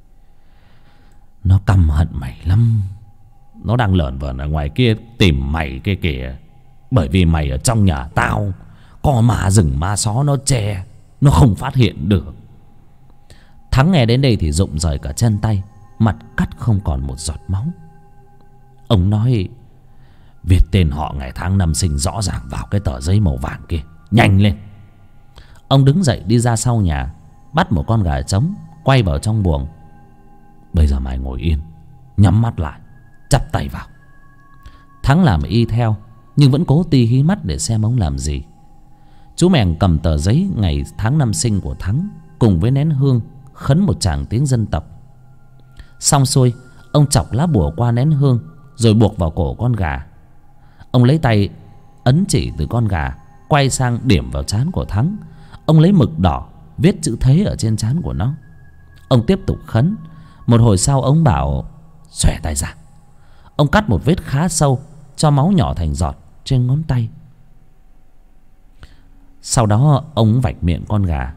Nó căm hận mày lắm. Nó đang lởn vởn ở ngoài kia tìm mày kia kìa. Bởi vì mày ở trong nhà tao có ma rừng ma só nó che, nó không phát hiện được.
Thắng nghe đến đây thì rụng rời cả chân tay, mặt cắt không còn một giọt máu.
Ông nói viết tên họ ngày tháng năm sinh rõ ràng vào cái tờ giấy màu vàng kia. Nhanh lên.
Ông đứng dậy đi ra sau nhà, bắt một con gà trống, quay vào trong buồng.
Bây giờ mày ngồi yên, nhắm mắt lại, chắp tay vào.
Thắng làm y theo, nhưng vẫn cố ti hí mắt để xem ông làm gì. Chú Mèng cầm tờ giấy ngày tháng năm sinh của Thắng cùng với nén hương, khấn một tràng tiếng dân tộc. Xong xuôi, ông chọc lá bùa qua nén hương rồi buộc vào cổ con gà. Ông lấy tay ấn chỉ từ con gà quay sang điểm vào trán của Thắng. Ông lấy mực đỏ viết chữ thế ở trên trán của nó. Ông tiếp tục khấn. Một hồi sau ông bảo xòe tay ra. Ông cắt một vết khá sâu, cho máu nhỏ thành giọt trên ngón tay. Sau đó ông vạch miệng con gà,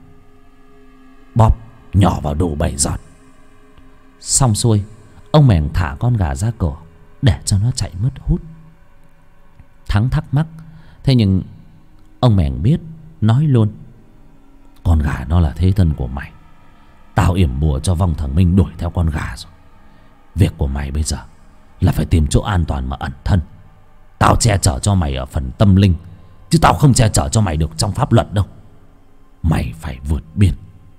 bóp nhỏ vào đủ 7 giọt.
Xong xuôi, ông Mèng thả con gà ra cửa để cho nó chạy mất hút. Thắng thắc mắc, thế nhưng ông Mèng biết, nói luôn.
Con gà nó là thế thân của mày. Tao yểm bùa cho vong thằng Minh đuổi theo con gà rồi. Việc của mày bây giờ là phải tìm chỗ an toàn mà ẩn thân. Tao che chở cho mày ở phần tâm linh, chứ tao không che chở cho mày được trong pháp luật đâu. Mày phải vượt biên.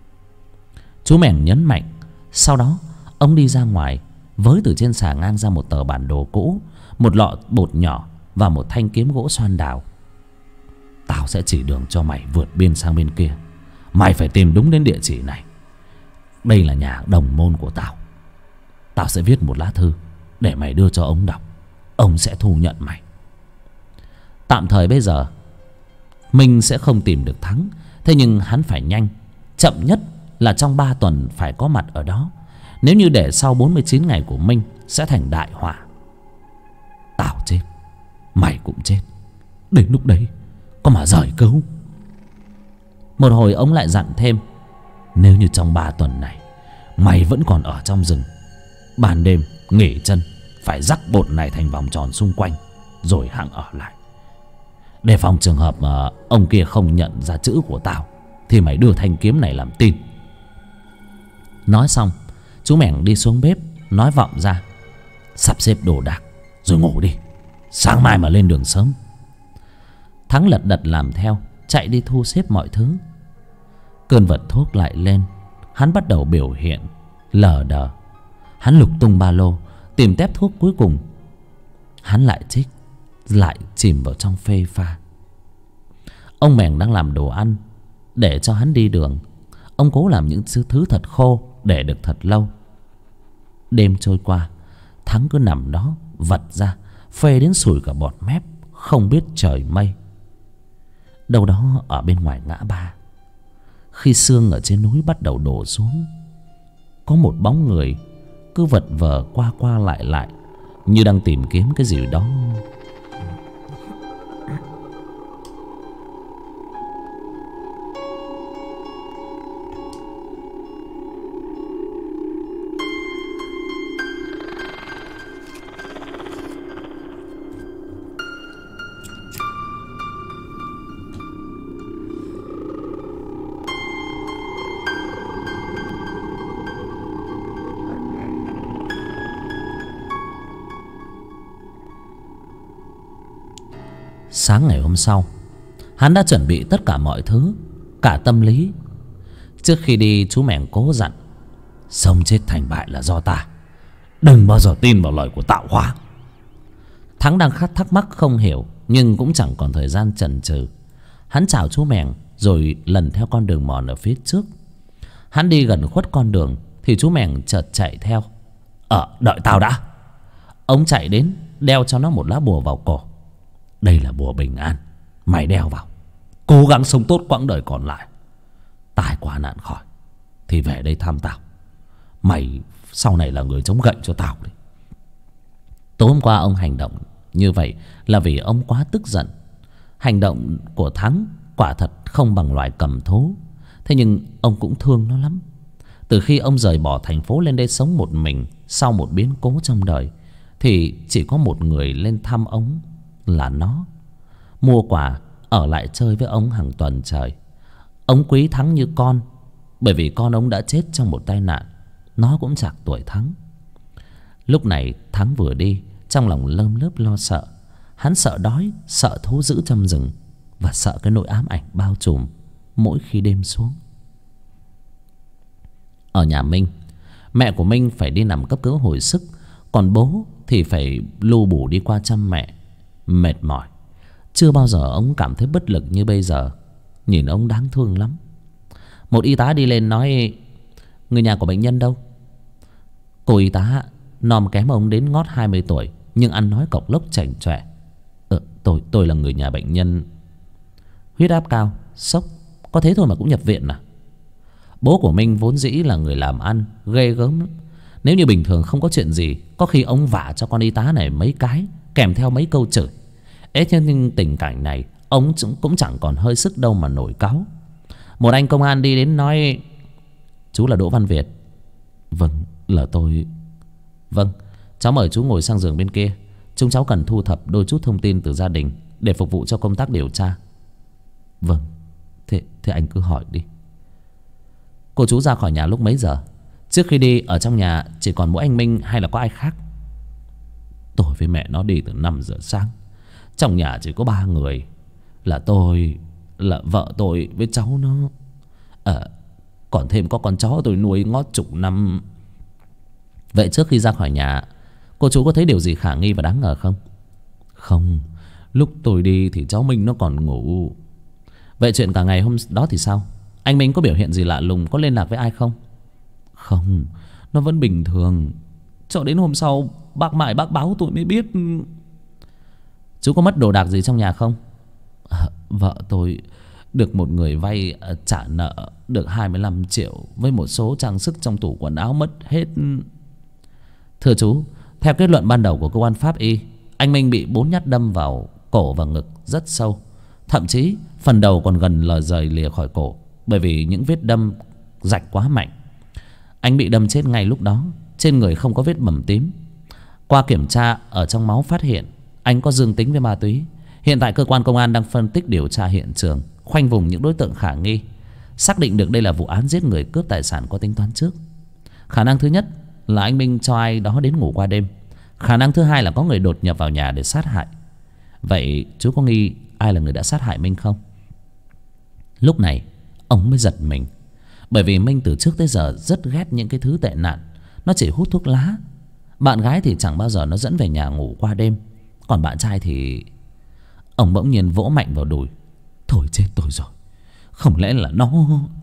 Chú Mèng nhấn mạnh. Sau đó ông đi ra ngoài, với từ trên xà ngang ra một tờ bản đồ cũ, một lọ bột nhỏ và một thanh kiếm gỗ xoan đào.
Tao sẽ chỉ đường cho mày vượt biên sang bên kia. Mày phải tìm đúng đến địa chỉ này. Đây là nhà đồng môn của tao. Tao sẽ viết một lá thư để mày đưa cho ông đọc. Ông sẽ thu nhận mày.
Tạm thời bây giờ Minh sẽ không tìm được Thắng, thế nhưng hắn phải nhanh, chậm nhất là trong 3 tuần phải có mặt ở đó. Nếu như để sau 49 ngày của Minh sẽ thành đại họa.
Tao chết, mày cũng chết. Đến lúc đấy có mà rời cứu.
Một hồi ông lại dặn thêm.
Nếu như trong 3 tuần này mày vẫn còn ở trong rừng, ban đêm nghỉ chân phải rắc bột này thành vòng tròn xung quanh, rồi hẵng ở lại. Để phòng trường hợp mà ông kia không nhận ra chữ của tao, thì mày đưa thanh kiếm này làm tin.
Nói xong, chú Mèng đi xuống bếp, nói vọng ra.
Sắp xếp đồ đạc rồi ngủ đi, sáng mai mà lên đường sớm.
Thắng lật đật làm theo, chạy đi thu xếp mọi thứ. Cơn vật thuốc lại lên. Hắn bắt đầu biểu hiện lờ đờ. Hắn lục tung ba lô tìm tép thuốc cuối cùng. Hắn lại chích, lại chìm vào trong phê pha. Ông Mèng đang làm đồ ăn để cho hắn đi đường. Ông cố làm những thứ thật khô để được thật lâu. Đêm trôi qua, Thắng cứ nằm đó vật ra, phê đến sùi cả bọt mép, không biết trời mây. đâu đó ở bên ngoài ngã ba, khi sương ở trên núi bắt đầu đổ xuống, có một bóng người cứ vật vờ qua qua lại lại, như đang tìm kiếm cái gì đó. Sáng ngày hôm sau, hắn đã chuẩn bị tất cả mọi thứ, cả tâm lý. Trước khi đi, chú Mèng cố dặn: sống chết thành bại là do ta, đừng bao giờ tin vào lời của tạo hóa. Thắng đang thắc mắc không hiểu, nhưng cũng chẳng còn thời gian chần chừ. Hắn chào chú Mèng rồi lần theo con đường mòn ở phía trước. Hắn đi gần khuất con đường thì chú Mèng chợt chạy theo. Đợi tao đã. Ông chạy đến đeo cho nó một lá bùa vào cổ. Đây là bùa bình an, mày đeo vào, cố gắng sống tốt quãng đời còn lại. Tai qua nạn khỏi thì về đây thăm tao. Mày sau này là người chống gậy cho tao đấy. Tối hôm qua ông hành động như vậy là vì ông quá tức giận. Hành động của Thắng quả thật không bằng loài cầm thú, thế nhưng ông cũng thương nó lắm. Từ khi ông rời bỏ thành phố lên đây sống một mình sau một biến cố trong đời, thì chỉ có một người lên thăm ông là nó. Mua quà, ở lại chơi với ông hàng tuần trời. Ông quý Thắng như con, bởi vì con ông đã chết trong một tai nạn. Nó cũng chạc tuổi Thắng. Lúc này Thắng vừa đi, trong lòng lơm lớp lo sợ. Hắn sợ đói, sợ thú dữ trong rừng, và sợ cái nỗi ám ảnh bao trùm mỗi khi đêm xuống. Ở nhà Minh, mẹ của Minh phải đi nằm cấp cứu hồi sức, còn bố thì phải lu bù đi qua chăm mẹ. Mệt mỏi, chưa bao giờ ông cảm thấy bất lực như bây giờ. Nhìn ông đáng thương lắm. Một y tá đi lên nói: người nhà của bệnh nhân đâu? Cô y tá nom kém ông đến ngót 20 tuổi, nhưng ăn nói cộc lốc chảnh chọe. Tôi là người nhà bệnh nhân. Huyết áp cao, sốc, có thế thôi mà cũng nhập viện à? Bố của Minh vốn dĩ là người làm ăn ghê gớm lắm. Nếu như bình thường không có chuyện gì, có khi ông vả cho con y tá này mấy cái, kèm theo mấy câu chửi. Nhưng tình cảnh này ông cũng chẳng còn hơi sức đâu mà nổi cáu. Một anh công an đi đến nói: chú là Đỗ Văn Việt. Vâng, là tôi. Vâng, cháu mời chú ngồi sang giường bên kia. Chúng cháu cần thu thập đôi chút thông tin từ gia đình để phục vụ cho công tác điều tra. Vâng, thế anh cứ hỏi đi. Cô chú ra khỏi nhà lúc mấy giờ? Trước khi đi ở trong nhà chỉ còn mỗi anh Minh hay là có ai khác? Tôi với mẹ nó đi từ 5 giờ sáng. Trong nhà chỉ có 3 người, là tôi, là vợ tôi với cháu nó. Còn thêm có con chó tôi nuôi ngót chục năm. Vậy trước khi ra khỏi nhà, cô chú có thấy điều gì khả nghi và đáng ngờ không? Không, lúc tôi đi thì cháu Minh nó còn ngủ. Vậy chuyện cả ngày hôm đó thì sao? Anh Minh có biểu hiện gì lạ lùng, có liên lạc với ai không? Không, nó vẫn bình thường. Cho đến hôm sau bác mãi bác báo tôi mới biết. Chú có mất đồ đạc gì trong nhà không? Vợ tôi được một người vay trả nợ được 25 triệu với một số trang sức trong tủ quần áo mất hết. Thưa chú, theo kết luận ban đầu của cơ quan pháp y, anh Minh bị 4 nhát đâm vào cổ và ngực rất sâu. Thậm chí phần đầu còn gần rời lìa khỏi cổ, bởi vì những vết đâm rạch quá mạnh. Anh bị đâm chết ngay lúc đó. Trên người không có vết bầm tím. Qua kiểm tra ở trong máu phát hiện anh có dương tính với ma túy. Hiện tại cơ quan công an đang phân tích điều tra hiện trường, khoanh vùng những đối tượng khả nghi, xác định được đây là vụ án giết người cướp tài sản có tính toán trước. Khả năng thứ nhất là anh Minh cho ai đó đến ngủ qua đêm. Khả năng thứ hai là có người đột nhập vào nhà để sát hại. Vậy chú có nghi ai là người đã sát hại Minh không? Lúc này ông mới giật mình, bởi vì Minh từ trước tới giờ rất ghét những cái thứ tệ nạn. Nó chỉ hút thuốc lá. Bạn gái thì chẳng bao giờ nó dẫn về nhà ngủ qua đêm. Còn bạn trai thì... Ông bỗng nhiên vỗ mạnh vào đùi. Thôi chết tôi rồi. Không lẽ là nó...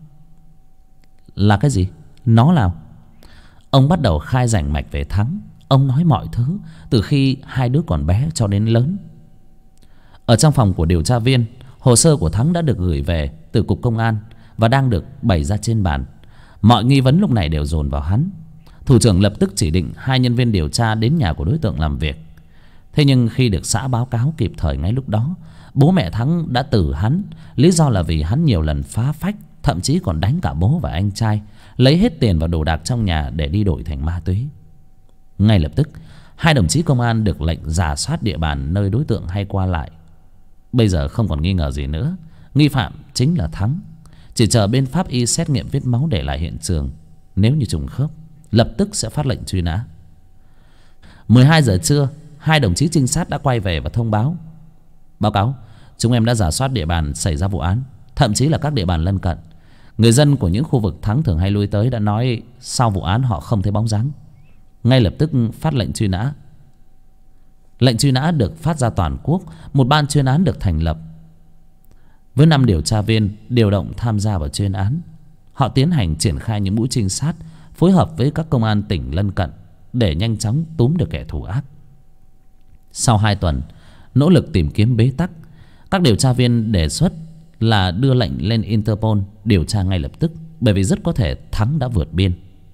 Là cái gì? Nó nào? Ông bắt đầu khai rành mạch về Thắng. Ông nói mọi thứ, từ khi hai đứa còn bé cho đến lớn. Ở trong phòng của điều tra viên, Hồ sơ của Thắng đã được gửi về từ cục công an và đang được bày ra trên bàn. Mọi nghi vấn lúc này đều dồn vào hắn. Thủ trưởng lập tức chỉ định 2 nhân viên điều tra đến nhà của đối tượng làm việc. Thế nhưng khi được xã báo cáo kịp thời ngay lúc đó, bố mẹ Thắng đã từ hắn. Lý do là vì hắn nhiều lần phá phách, thậm chí còn đánh cả bố và anh trai, lấy hết tiền và đồ đạc trong nhà để đi đổi thành ma túy. Ngay lập tức 2 đồng chí công an được lệnh rà soát địa bàn nơi đối tượng hay qua lại. Bây giờ không còn nghi ngờ gì nữa, nghi phạm chính là Thắng. Chỉ chờ bên pháp y xét nghiệm vết máu để lại hiện trường. Nếu như trùng khớp, lập tức sẽ phát lệnh truy nã. 12 giờ trưa, 2 đồng chí trinh sát đã quay về và thông báo: báo cáo, chúng em đã rà soát địa bàn xảy ra vụ án, thậm chí là các địa bàn lân cận. Người dân của những khu vực Thắng thường hay lui tới đã nói sau vụ án họ không thấy bóng dáng. Ngay lập tức phát lệnh truy nã. Lệnh truy nã được phát ra toàn quốc. Một ban chuyên án được thành lập với 5 điều tra viên điều động tham gia vào chuyên án. Họ tiến hành triển khai những mũi trinh sát, phối hợp với các công an tỉnh lân cận để nhanh chóng túm được kẻ thù ác. Sau 2 tuần nỗ lực tìm kiếm bế tắc, các điều tra viên đề xuất là đưa lệnh lên Interpol điều tra ngay lập tức, bởi vì rất có thể Thắng đã vượt biên.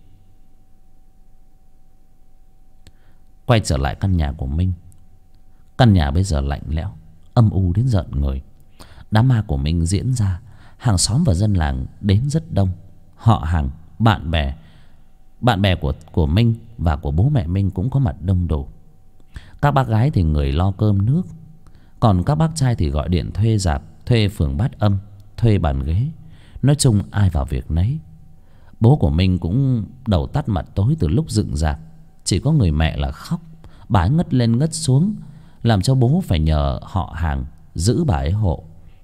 Quay trở lại căn nhà của Minh. Căn nhà bây giờ lạnh lẽo, âm u đến rợn người. Đám ma của Minh diễn ra, hàng xóm và dân làng đến rất đông. Họ hàng, bạn bè của Minh và của bố mẹ Minh cũng có mặt đông đủ. Các bác gái thì người lo cơm nước, còn các bác trai thì gọi điện thuê rạp, thuê phường bát âm, thuê bàn ghế. Nói chung ai vào việc nấy. Bố của Minh cũng đầu tắt mặt tối từ lúc dựng rạp. Chỉ có người mẹ là khóc. Bà ấy ngất lên ngất xuống, làm cho bố phải nhờ họ hàng giữ bà ấy hộ.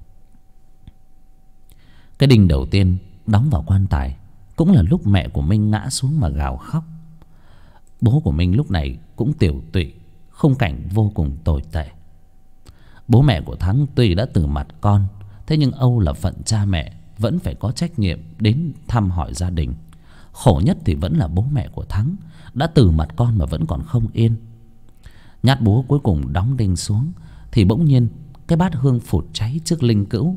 Cái đinh đầu tiên đóng vào quan tài cũng là lúc mẹ của Minh ngã xuống mà gào khóc. Bố của Minh lúc này cũng tiểu tụy, khung cảnh vô cùng tồi tệ. Bố mẹ của Thắng tuy đã từ mặt con, thế nhưng âu là phận cha mẹ vẫn phải có trách nhiệm đến thăm hỏi gia đình. Khổ nhất thì vẫn là bố mẹ của Thắng, đã từ mặt con mà vẫn còn không yên. Nhát búa cuối cùng đóng đinh xuống thì bỗng nhiên cái bát hương phụt cháy trước linh cữu.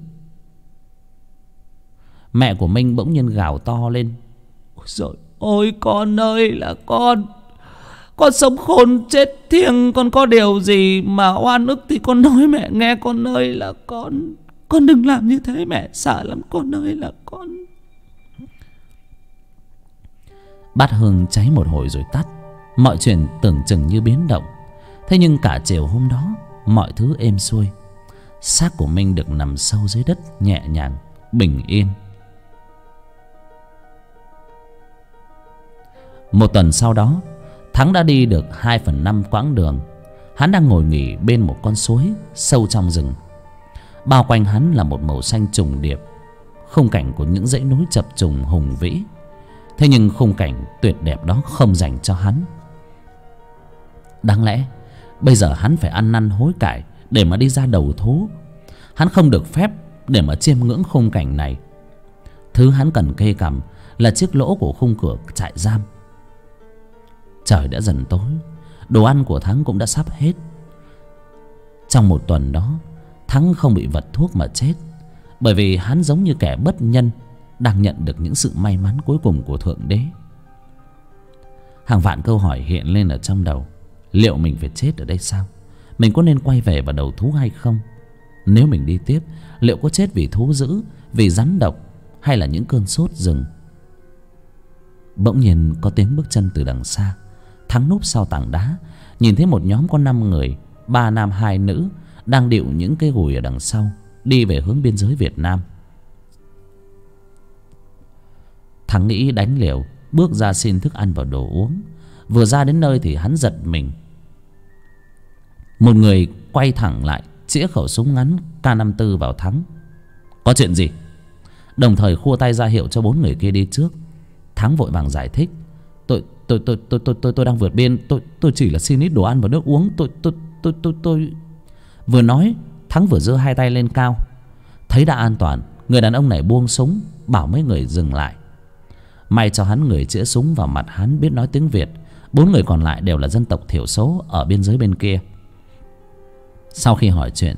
Mẹ của Minh bỗng nhiên gào to lên: ôi giời ôi, con ơi là con sống khôn chết thiêng, con có điều gì mà oan ức thì con nói mẹ nghe. Con ơi là con đừng làm như thế, mẹ sợ lắm, con ơi là con. Bát hương cháy một hồi rồi tắt. Mọi chuyện tưởng chừng như biến động. Thế nhưng cả chiều hôm đó mọi thứ êm xuôi. Xác của Minh được nằm sâu dưới đất, nhẹ nhàng, bình yên. Một tuần sau đó, Thắng đã đi được 2/5 quãng đường. Hắn đang ngồi nghỉ bên một con suối sâu trong rừng. Bao quanh hắn là một màu xanh trùng điệp, khung cảnh của những dãy núi chập trùng hùng vĩ. Thế nhưng khung cảnh tuyệt đẹp đó không dành cho hắn. Đáng lẽ bây giờ hắn phải ăn năn hối cải để mà đi ra đầu thú. Hắn không được phép để mà chiêm ngưỡng khung cảnh này. Thứ hắn cần kê cằm là chiếc lỗ của khung cửa trại giam. Trời đã dần tối, đồ ăn của Thắng cũng đã sắp hết. Trong một tuần đó, Thắng không bị vật thuốc mà chết, bởi vì hắn giống như kẻ bất nhân đang nhận được những sự may mắn cuối cùng của Thượng Đế. Hàng vạn câu hỏi hiện lên ở trong đầu. Liệu mình phải chết ở đây sao? Mình có nên quay về vào đầu thú hay không? Nếu mình đi tiếp, liệu có chết vì thú dữ, vì rắn độc, hay là những cơn sốt rừng? Bỗng nhiên có tiếng bước chân từ đằng xa. Thắng núp sau tảng đá, nhìn thấy một nhóm có 5 người, 3 nam 2 nữ, đang điệu những cái gùi ở đằng sau, đi về hướng biên giới Việt Nam. Thắng nghĩ đánh liều, bước ra xin thức ăn và đồ uống. Vừa ra đến nơi thì hắn giật mình. Một người quay thẳng lại, chĩa khẩu súng ngắn K54 vào Thắng. Có chuyện gì? Đồng thời khua tay ra hiệu cho 4 người kia đi trước. Thắng vội vàng giải thích: Tôi đang vượt biên, tôi chỉ là xin ít đồ ăn và nước uống. Tôi Vừa nói, Thắng vừa giơ 2 tay lên cao. Thấy đã an toàn, người đàn ông này buông súng, bảo mấy người dừng lại. May cho hắn, người chĩa súng vào mặt hắn biết nói tiếng Việt. 4 người còn lại đều là dân tộc thiểu số ở biên giới bên kia. Sau khi hỏi chuyện,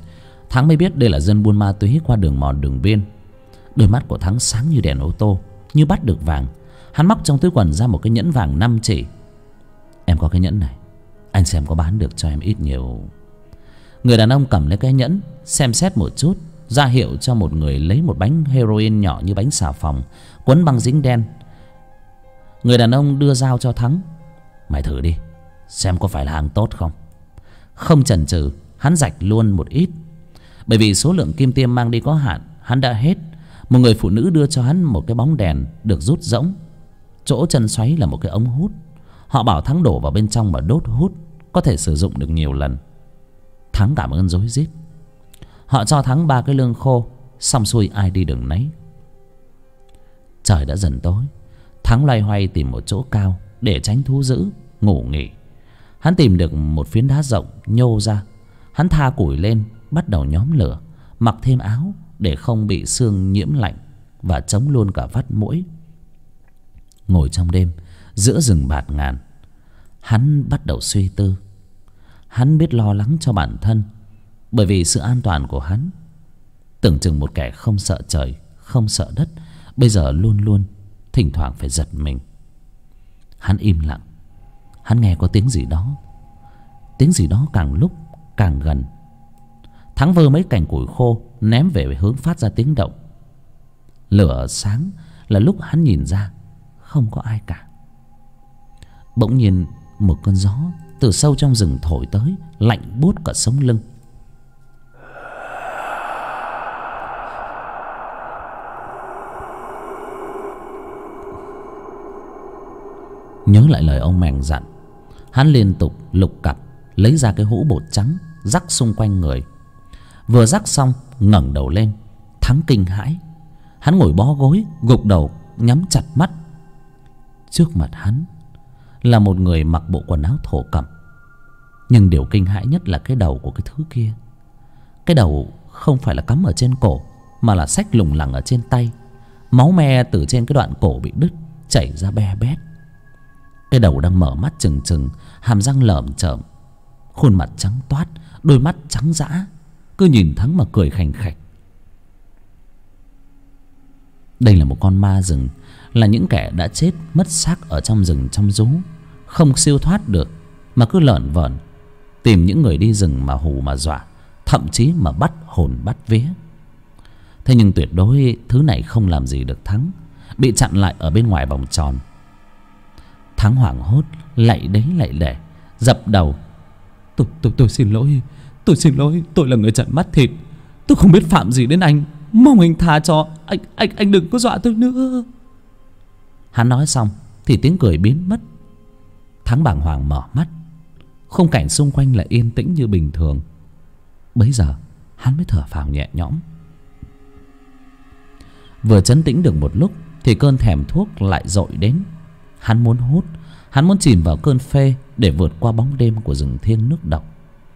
Thắng mới biết đây là dân buôn ma túy qua đường mòn đường biên. Đôi mắt của Thắng sáng như đèn ô tô, như bắt được vàng. Hắn móc trong túi quần ra một cái nhẫn vàng 5 chỉ. Em có cái nhẫn này, anh xem có bán được cho em ít nhiều. Người đàn ông cầm lấy cái nhẫn, xem xét một chút, ra hiệu cho một người lấy một bánh heroin nhỏ như bánh xà phòng, quấn băng dính đen. Người đàn ông đưa dao cho Thắng. Mày thử đi, xem có phải là hàng tốt không. Không chần chừ, hắn rạch luôn một ít. Bởi vì số lượng kim tiêm mang đi có hạn, hắn đã hết. Một người phụ nữ đưa cho hắn một cái bóng đèn được rút rỗng. Chỗ chân xoáy là một cái ống hút. Họ bảo Thắng đổ vào bên trong và đốt hút, có thể sử dụng được nhiều lần. Thắng cảm ơn rối rít. Họ cho Thắng 3 cái lương khô, xong xuôi ai đi đường nấy. Trời đã dần tối. Thắng loay hoay tìm một chỗ cao để tránh thú dữ, ngủ nghỉ. Hắn tìm được một phiến đá rộng nhô ra. Hắn tha củi lên, bắt đầu nhóm lửa, mặc thêm áo để không bị sương nhiễm lạnh, và chống luôn cả vắt muỗi. Ngồi trong đêm giữa rừng bạt ngàn, hắn bắt đầu suy tư. Hắn biết lo lắng cho bản thân, bởi vì sự an toàn của hắn. Tưởng chừng một kẻ không sợ trời, không sợ đất, bây giờ luôn luôn thỉnh thoảng phải giật mình. Hắn im lặng. Hắn nghe có tiếng gì đó. Tiếng gì đó càng lúc càng gần. Thắng vơ mấy cành củi khô ném về hướng phát ra tiếng động. Lửa sáng là lúc hắn nhìn ra không có ai cả. Bỗng nhiên một cơn gió từ sâu trong rừng thổi tới, lạnh buốt cả sống lưng. Nhớ lại lời ông Mèng dặn, hắn liên tục lục cặp lấy ra cái hũ bột trắng rắc xung quanh người. Vừa rắc xong ngẩng đầu lên, Thắng kinh hãi. Hắn ngồi bó gối, gục đầu, nhắm chặt mắt. Trước mặt hắn là một người mặc bộ quần áo thổ cẩm. Nhưng điều kinh hãi nhất là cái đầu của cái thứ kia. Cái đầu không phải là cắm ở trên cổ, mà là xách lủng lẳng ở trên tay. Máu me từ trên cái đoạn cổ bị đứt chảy ra be bét. Cái đầu đang mở mắt trừng trừng, hàm răng lởm chởm, khuôn mặt trắng toát, đôi mắt trắng dã, cứ nhìn Thắng mà cười khành khạch. Đây là một con ma rừng, là những kẻ đã chết mất xác ở trong rừng trong rú, không siêu thoát được, mà cứ lởn vởn tìm những người đi rừng mà hù mà dọa, thậm chí mà bắt hồn bắt vía. Thế nhưng tuyệt đối thứ này không làm gì được Thắng, bị chặn lại ở bên ngoài vòng tròn. Thắng hoảng hốt lạy đấy lạy lđể, dập đầu. Tôi xin lỗi, tôi xin lỗi, tôi là người chặn mắt thịt, tôi không biết phạm gì đến anh, mong anh tha cho, anh đừng có dọa tôi nữa. Hắn nói xong thì tiếng cười biến mất. Thắng bàng hoàng mở mắt. Khung cảnh xung quanh lại yên tĩnh như bình thường. Bấy giờ hắn mới thở phào nhẹ nhõm. Vừa trấn tĩnh được một lúc thì cơn thèm thuốc lại dội đến. Hắn muốn hút, hắn muốn chìm vào cơn phê để vượt qua bóng đêm của rừng thiêng nước độc.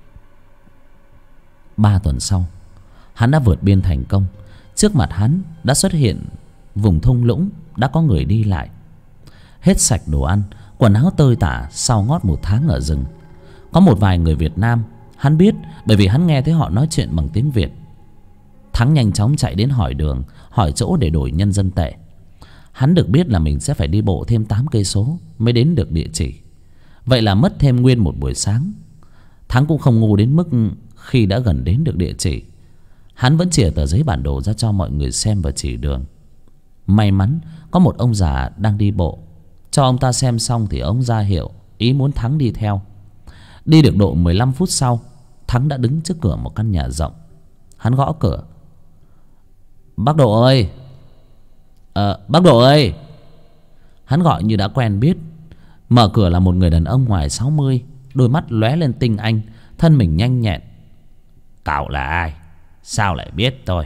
3 tuần sau, hắn đã vượt biên thành công. Trước mặt hắn đã xuất hiện vùng thung lũng, đã có người đi lại. Hết sạch đồ ăn, quần áo tơi tả sau ngót 1 tháng ở rừng. Có một vài người Việt Nam, hắn biết bởi vì hắn nghe thấy họ nói chuyện bằng tiếng Việt. Thắng nhanh chóng chạy đến hỏi đường, hỏi chỗ để đổi nhân dân tệ. Hắn được biết là mình sẽ phải đi bộ thêm 8 cây số mới đến được địa chỉ. Vậy là mất thêm nguyên một buổi sáng. Thắng cũng không ngu đến mức khi đã gần đến được địa chỉ, hắn vẫn chìa tờ giấy bản đồ ra cho mọi người xem và chỉ đường. May mắn có một ông già đang đi bộ. Cho ông ta xem xong thì ông ra hiệu ý muốn Thắng đi theo. Đi được độ 15 phút sau, Thắng đã đứng trước cửa một căn nhà rộng. Hắn gõ cửa. Bác Độ ơi! Bác Độ ơi! Hắn gọi như đã quen biết. Mở cửa là một người đàn ông ngoài 60, đôi mắt lóe lên tinh anh, thân mình nhanh nhẹn. Cậu là ai? Sao lại biết tôi?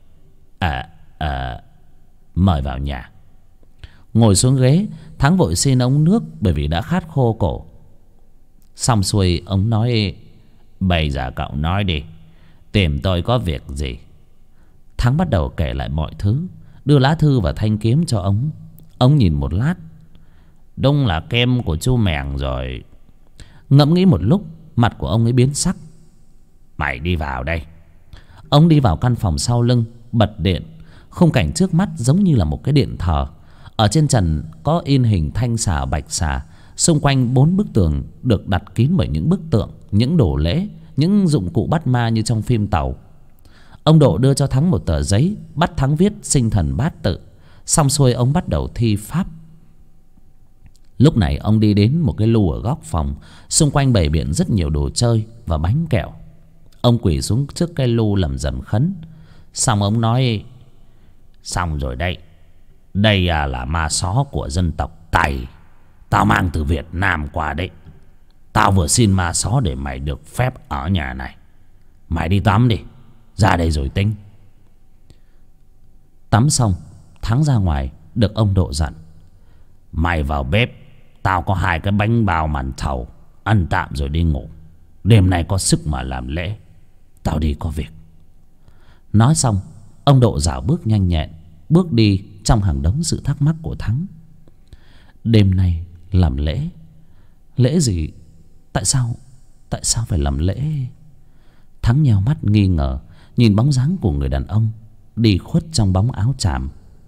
Mời vào nhà. Ngồi xuống ghế, Thắng vội xin ống nước bởi vì đã khát khô cổ. Xong xuôi ông nói: bây giờ cậu nói đi, tìm tôi có việc gì? Thắng bắt đầu kể lại mọi thứ, đưa lá thư và thanh kiếm cho ông. Ông nhìn một lát. Đúng là kem của chú Mèng rồi. Ngẫm nghĩ một lúc, mặt của ông ấy biến sắc. Mày đi vào đây. Ông đi vào căn phòng sau lưng, bật điện. Khung cảnh trước mắt giống như là một cái điện thờ. Ở trên trần có in hình thanh xà bạch xà. Xung quanh 4 bức tường được đặt kín bởi những bức tượng, những đồ lễ, những dụng cụ bắt ma như trong phim Tàu. Ông Độ đưa cho Thắng một tờ giấy, bắt Thắng viết sinh thần bát tự. Xong xuôi ông bắt đầu thi pháp. Lúc này ông đi đến một cái lu ở góc phòng. Xung quanh bày biện rất nhiều đồ chơi và bánh kẹo. Ông quỳ xuống trước cái lu lẩm rẩm khấn. Xong ông nói: xong rồi đây. Đây là ma só của dân tộc Tày. Tao mang từ Việt Nam qua đấy. Tao vừa xin ma só để mày được phép ở nhà này. Mày đi tắm đi, ra đây rồi tính. Tắm xong, Thắng ra ngoài được ông Độ dặn: mày vào bếp, tao có 2 cái bánh bao màn thầu, ăn tạm rồi đi ngủ. Đêm nay có sức mà làm lễ. Tao đi có việc. Nói xong, ông Độ dạo bước nhanh nhẹn, bước đi trong hàng đống sự thắc mắc của Thắng. Đêm nay làm lễ? Lễ gì? Tại sao phải làm lễ? Thắng nheo mắt nghi ngờ, nhìn bóng dáng của người đàn ông đi khuất trong bóng áo tràm.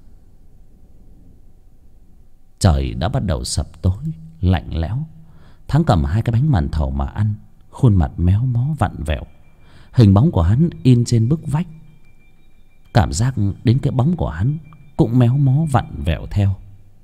Trời đã bắt đầu sập tối, lạnh lẽo. Thắng cầm 2 cái bánh màn thầu mà ăn, khuôn mặt méo mó vặn vẹo. Hình bóng của hắn in trên bức vách. Cảm giác đến cái bóng của hắn cũng méo mó vặn vẹo theo.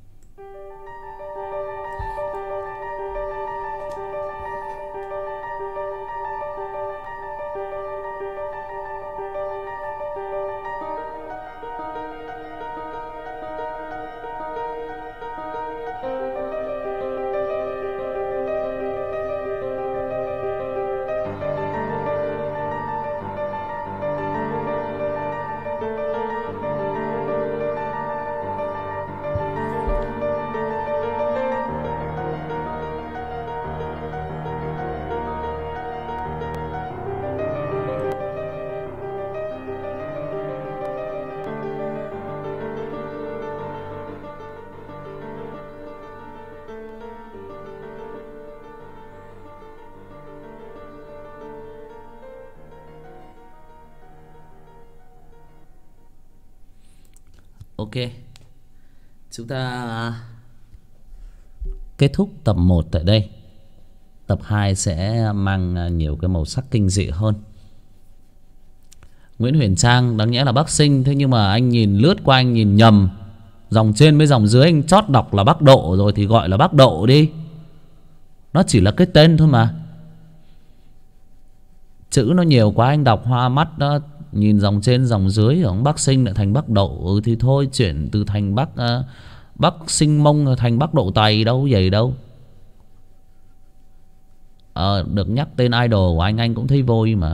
Ok, chúng ta kết thúc tập 1 tại đây. Tập 2 sẽ mang nhiều cái màu sắc kinh dị hơn. Nguyễn Huyền Trang đáng nhẽ là Bắc Sinh, thế nhưng mà anh nhìn lướt qua anh nhìn nhầm. Dòng trên với dòng dưới anh chót đọc là Bắc Độ rồi thì gọi là Bắc Độ đi. Nó chỉ là cái tên thôi mà. Chữ nó nhiều quá anh đọc hoa mắt đó. Nhìn dòng trên dòng dưới ông Bắc Sinh lại thành Bắc Độ. Thì thôi chuyển từ thành Bắc Sinh Mông thành Bắc Độ Tày đâu vậy đâu. Được nhắc tên idol của anh cũng thấy vui mà.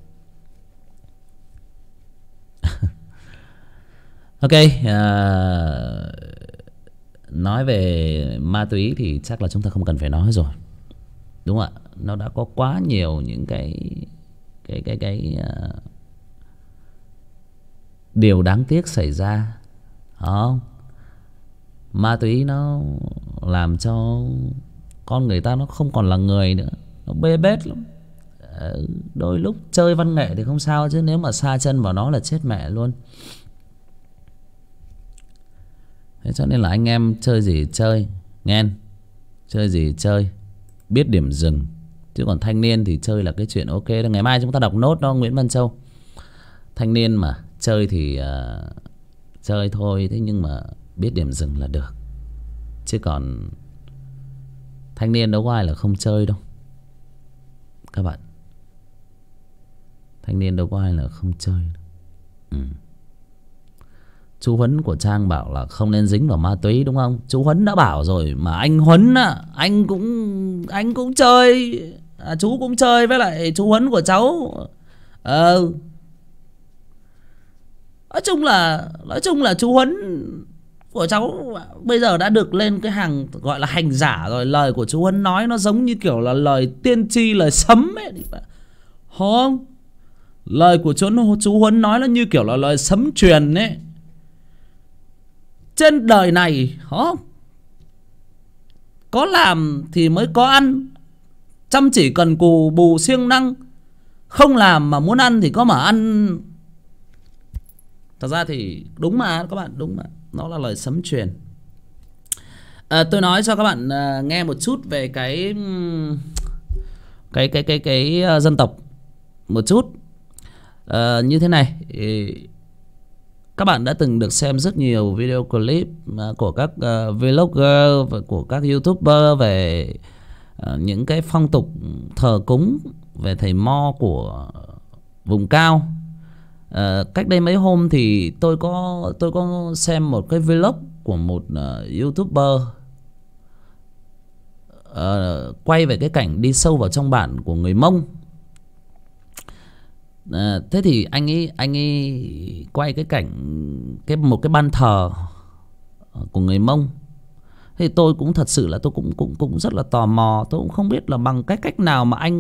Ok, nói về ma túy thì chắc là chúng ta không cần phải nói rồi, đúng không ạ? Nó đã có quá nhiều những cái điều đáng tiếc xảy ra, không? Ma túy nó làm cho con người ta nó không còn là người nữa, nó bê bết lắm. Đôi lúc chơi văn nghệ thì không sao, chứ nếu mà sa chân vào nó là chết mẹ luôn. Thế cho nên là anh em chơi gì chơi, nghe, chơi gì chơi, biết điểm dừng. Chứ còn thanh niên thì chơi là cái chuyện ok. Ngày mai chúng ta đọc nốt đó Nguyễn Văn Châu. Thanh niên mà chơi thì chơi thôi, thế nhưng mà biết điểm dừng là được. Chứ còn thanh niên đâu có ai là không chơi đâu các bạn. Thanh niên đâu có ai là không chơi đâu. Chú Huấn của Trang bảo là không nên dính vào ma túy, đúng không? Chú Huấn đã bảo rồi mà anh Huấn á, anh cũng chơi, chú cũng chơi với lại chú Huấn của cháu. Nói chung là chú Huấn của cháu bây giờ đã được lên cái hàng gọi là hành giả rồi. Lời của chú Huấn nói nó giống như kiểu là lời tiên tri, lời sấm ấy, không? Lời của chú Huấn nói nó như kiểu là lời sấm truyền ấy. Trên đời này không, có làm thì mới có ăn. Chăm chỉ cần cù bù siêng năng. Không làm mà muốn ăn thì có mà ăn Thật ra thì đúng mà các bạn, đúng mà, nó là lời sấm truyền. Tôi nói cho các bạn nghe một chút về cái dân tộc một chút. Như thế này, các bạn đã từng được xem rất nhiều video clip của các vlogger và của các youtuber về những cái phong tục thờ cúng về thầy Mo của vùng cao. Cách đây mấy hôm thì tôi có xem một cái vlog của một youtuber quay về cái cảnh đi sâu vào trong bản của người Mông. Thế thì anh ấy quay cái cảnh một cái ban thờ của người Mông. Thì tôi cũng thật sự là tôi cũng rất là tò mò. Tôi cũng không biết là bằng cách nào mà anh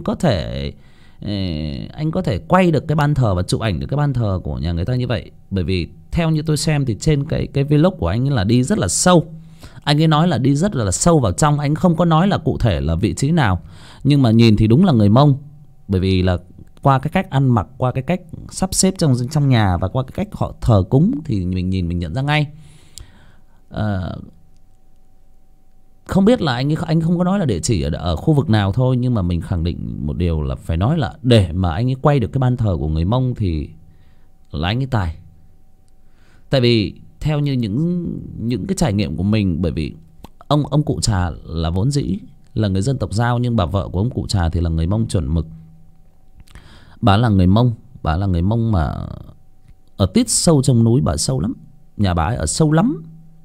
có thể quay được cái ban thờ và chụp ảnh được cái ban thờ của nhà người ta như vậy. Bởi vì theo như tôi xem thì trên cái vlog của anh ấy là đi rất là sâu. Anh ấy nói là đi rất là sâu vào trong. Anh không có nói là cụ thể là vị trí nào, nhưng mà nhìn thì đúng là người Mông. Bởi vì là qua cái cách ăn mặc, qua cái cách sắp xếp trong nhà và qua cái cách họ thờ cúng thì mình nhìn mình nhận ra ngay. Không biết là anh không có nói là địa chỉ ở khu vực nào thôi, nhưng mà mình khẳng định một điều là phải nói là để mà anh ấy quay được cái ban thờ của người Mông thì là anh ấy tài. Tại vì theo như những cái trải nghiệm của mình, bởi vì ông cụ Trà là vốn dĩ là người dân tộc Dao, nhưng bà vợ của ông cụ Trà thì là người Mông chuẩn mực. Bà là người Mông mà ở tít sâu trong núi, bà sâu lắm, nhà bà ấy ở sâu lắm.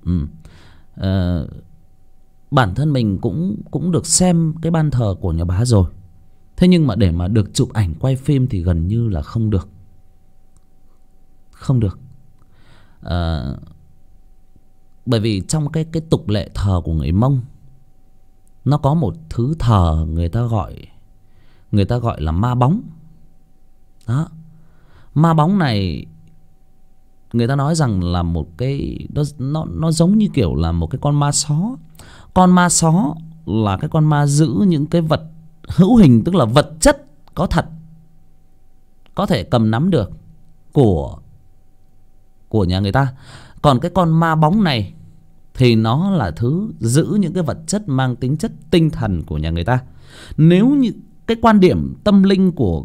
Bản thân mình cũng được xem cái ban thờ của nhà bà rồi. Thế nhưng mà để mà được chụp ảnh quay phim thì gần như là không được. Bởi vì trong cái tục lệ thờ của người Mông, nó có một thứ thờ người ta gọi là ma bóng. Đó. Ma bóng này người ta nói rằng là một cái nó giống như kiểu là một cái con ma só. Con ma só là cái con ma giữ những cái vật hữu hình, tức là vật chất có thật, có thể cầm nắm được của nhà người ta. Còn cái con ma bóng này thì nó là thứ giữ những cái vật chất mang tính chất tinh thần của nhà người ta. Nếu như cái quan điểm tâm linh của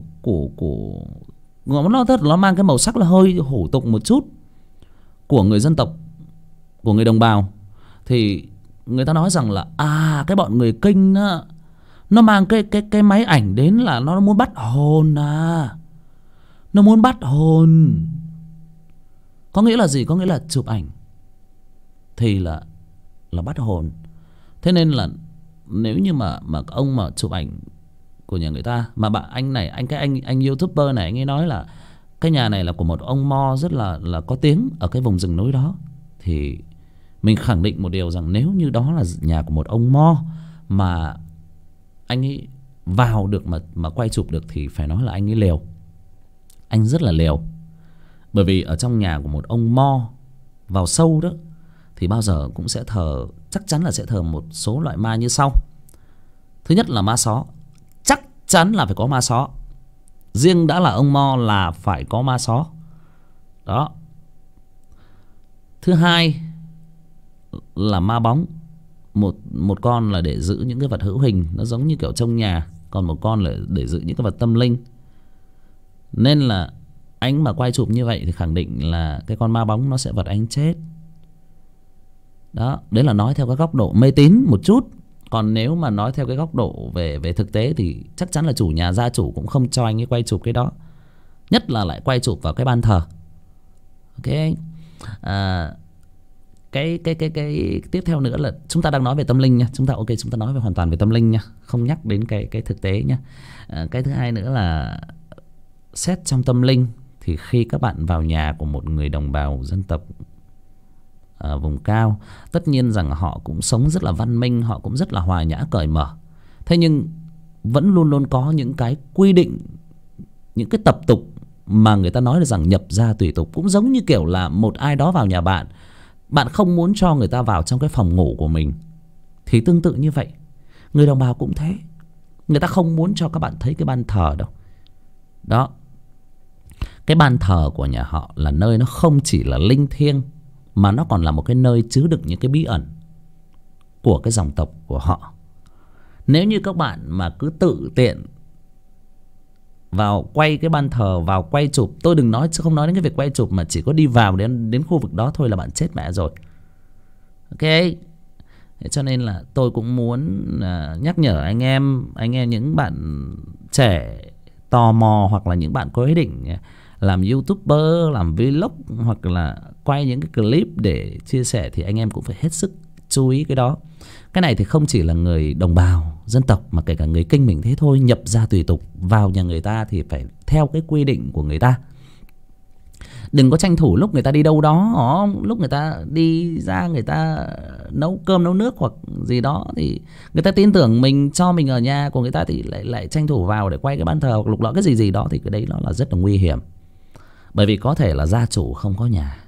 nó mang cái màu sắc là hơi hủ tục một chút của người dân tộc, của người đồng bào, thì người ta nói rằng là cái bọn người Kinh đó, nó mang cái máy ảnh đến là nó muốn bắt hồn nó muốn bắt hồn. Có nghĩa là gì? Có nghĩa là chụp ảnh thì là bắt hồn. Thế nên là nếu như mà ông mà chụp ảnh của nhà người ta, mà anh youtuber này anh ấy nói là cái nhà này là của một ông Mo rất là có tiếng ở cái vùng rừng núi đó, thì mình khẳng định một điều rằng nếu như đó là nhà của một ông Mo mà anh ấy vào được mà quay chụp được thì phải nói là anh ấy liều. Anh rất là liều. Bởi vì ở trong nhà của một ông Mo vào sâu đó thì bao giờ cũng sẽ thờ, chắc chắn là sẽ thờ một số loại ma như sau. Thứ nhất là ma só, chắc chắn là phải có ma só. Riêng đã là ông Mo là phải có ma só. Đó. Thứ hai là ma bóng. Một con là để giữ những cái vật hữu hình, nó giống như kiểu trong nhà. Còn một con là để giữ những cái vật tâm linh. Nên là anh mà quay chụp như vậy thì khẳng định là cái con ma bóng nó sẽ vật anh chết. Đó, đấy là nói theo cái góc độ mê tín một chút. Còn nếu mà nói theo cái góc độ về thực tế thì chắc chắn là chủ nhà, gia chủ cũng không cho anh ấy quay chụp cái đó. Nhất là lại quay chụp vào cái ban thờ. Ok. Cái tiếp theo nữa là chúng ta đang nói về tâm linh nha. Chúng ta nói về hoàn toàn về tâm linh nha, không nhắc đến cái thực tế nha. Cái thứ hai nữa là xét trong tâm linh thì khi các bạn vào nhà của một người đồng bào dân tộc vùng cao, tất nhiên rằng họ cũng sống rất là văn minh, họ cũng rất là hòa nhã cởi mở. Thế nhưng vẫn luôn luôn có những cái quy định, những cái tập tục mà người ta nói là rằng nhập gia tùy tục. Cũng giống như kiểu là một ai đó vào nhà bạn, bạn không muốn cho người ta vào trong cái phòng ngủ của mình, thì tương tự như vậy người đồng bào cũng thế. Người ta không muốn cho các bạn thấy cái ban thờ đâu. Đó. Cái ban thờ của nhà họ là nơi nó không chỉ là linh thiêng, mà nó còn là một cái nơi chứa đựng những cái bí ẩn của cái dòng tộc của họ. Nếu như các bạn mà cứ tự tiện vào quay cái ban thờ, vào quay chụp, tôi đừng nói, không nói đến cái việc quay chụp, mà chỉ có đi vào đến khu vực đó thôi là bạn chết mẹ rồi. Ok. Cho nên là tôi cũng muốn nhắc nhở anh em những bạn trẻ tò mò, hoặc là những bạn có ý định làm YouTuber, làm vlog, hoặc là quay những cái clip để chia sẻ, thì anh em cũng phải hết sức chú ý cái đó. Cái này thì không chỉ là người đồng bào dân tộc, mà kể cả người Kinh mình thế thôi. Nhập gia tùy tục, vào nhà người ta thì phải theo cái quy định của người ta. Đừng có tranh thủ lúc người ta đi đâu đó, lúc người ta đi ra, người ta nấu cơm nấu nước hoặc gì đó, thì người ta tin tưởng mình, cho mình ở nhà của người ta, thì lại tranh thủ vào để quay cái ban thờ hoặc lục lọi cái gì đó, thì cái đấy nó là rất là nguy hiểm. Bởi vì có thể là gia chủ không có nhà,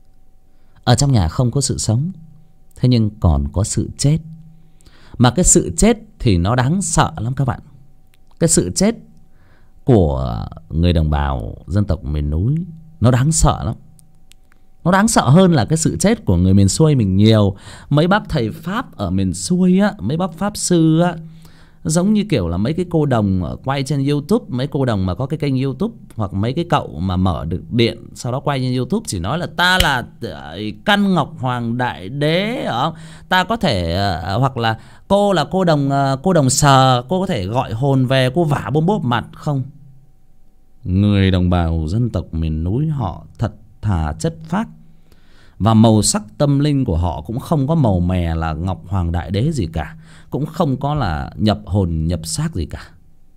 ở trong nhà không có sự sống, thế nhưng còn có sự chết. Mà cái sự chết thì nó đáng sợ lắm các bạn. Cái sự chết của người đồng bào dân tộc miền núi nó đáng sợ lắm. Nó đáng sợ hơn là cái sự chết của người miền xuôi mình nhiều. Mấy bác thầy Pháp ở miền xuôi á, mấy bác Pháp sư á, giống như kiểu là mấy cái cô đồng quay trên YouTube, mấy cô đồng mà có cái kênh YouTube, hoặc mấy cái cậu mà mở được điện sau đó quay trên YouTube, chỉ nói là ta là Căn Ngọc Hoàng Đại Đế, ta có thể hoặc là cô là cô đồng sờ, cô có thể gọi hồn về, cô vả bôm bốp mặt. Không, người đồng bào dân tộc miền núi họ thật thà chất phác, và màu sắc tâm linh của họ cũng không có màu mè là Ngọc Hoàng Đại Đế gì cả, cũng không có là nhập hồn nhập xác gì cả.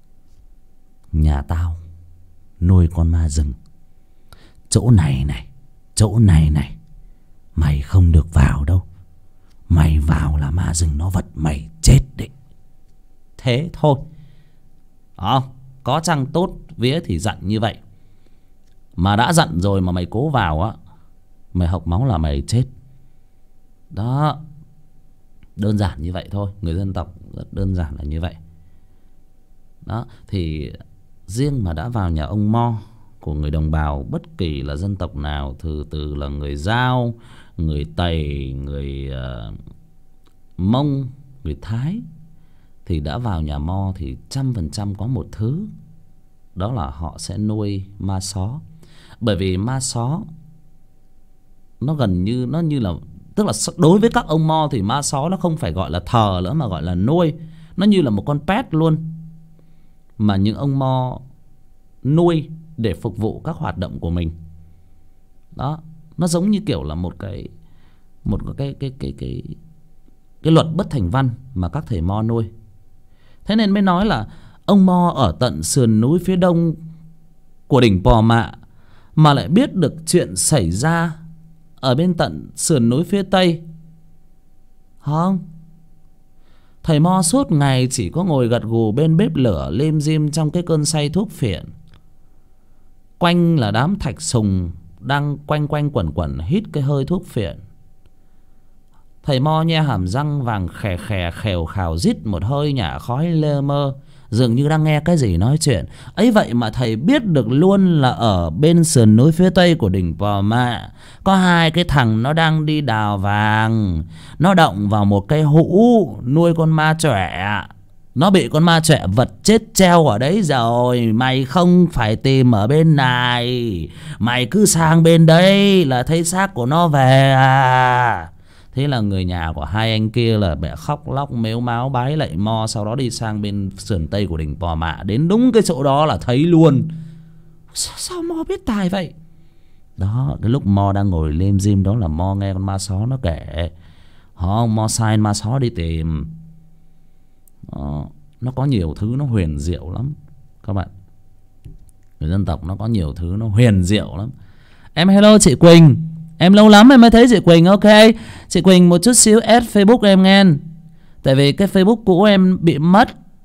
Nhà tao nuôi con ma rừng, chỗ này này, chỗ này này, mày không được vào đâu. Mày vào là ma rừng nó vật mày chết đấy. Thế thôi. Có chăng tốt vía thì dặn như vậy. Mà đã dặn rồi mà mày cố vào á, mày hộc máu là mày chết. Đó, đơn giản như vậy thôi. Người dân tộc rất đơn giản là như vậy. Đó, thì riêng mà đã vào nhà ông Mo của người đồng bào bất kỳ là dân tộc nào, từ là người Dao, người Tày, người Mông, người Thái, thì đã vào nhà Mo thì 100% có một thứ, đó là họ sẽ nuôi ma só. Bởi vì ma só nó gần như, nó như là, tức là đối với các ông Mo thì ma só nó không phải gọi là thờ nữa, mà gọi là nuôi. Nó như là một con pet luôn, mà những ông Mo nuôi để phục vụ các hoạt động của mình. Đó, nó giống như kiểu là một cái luật bất thành văn mà các thầy Mo nuôi. Thế nên mới nói là ông Mo ở tận sườn núi phía đông của đỉnh Pò Mạ mà lại biết được chuyện xảy ra ở bên tận sườn núi phía tây. Không, thầy Mo suốt ngày chỉ có ngồi gật gù bên bếp lửa lim dim trong cái cơn say thuốc phiện. Quanh là đám thạch sùng đang quanh quanh quẩn quẩn hít cái hơi thuốc phiện. Thầy Mo nhe hàm răng vàng khè khè khèo khào rít một hơi nhả khói lơ mơ, dường như đang nghe cái gì nói chuyện. Ấy vậy mà thầy biết được luôn là ở bên sườn núi phía tây của đỉnh Pò Mạ có hai cái thằng nó đang đi đào vàng. Nó động vào một cái hũ nuôi con ma chọe. Nó bị con ma chọe vật chết treo ở đấy rồi. Mày không phải tìm ở bên này, mày cứ sang bên đấy là thấy xác của nó về à. Thế là người nhà của hai anh kia là bẻ khóc lóc mếu máo bái lạy Mo, sau đó đi sang bên sườn tây của đỉnh Pò Mạ. Đến đúng cái chỗ đó là thấy luôn. Sao Mo biết tài vậy? Đó, cái lúc Mo đang ngồi lim dim đó là Mo nghe con ma só nó kể. Mo sai ma só đi tìm. Nó có nhiều thứ nó huyền diệu lắm các bạn. Người dân tộc nó có nhiều thứ nó huyền diệu lắm. Em hello chị Quỳnh. Em lâu lắm em mới thấy chị Quỳnh. Ok, chị Quỳnh một chút xíu add Facebook em nghe. Tại vì cái Facebook cũ em bị mất.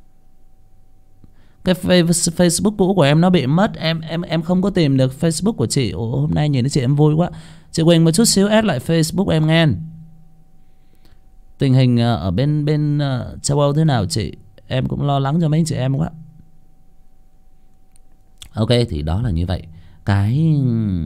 Cái Facebook cũ của em nó bị mất. Em không có tìm được Facebook của chị. Hôm nay nhìn thấy chị em vui quá. Chị Quỳnh một chút xíu add lại Facebook em nghe. Tình hình ở bên châu Âu thế nào chị? Em cũng lo lắng cho mấy anh chị em quá. Ok, thì đó là như vậy. cái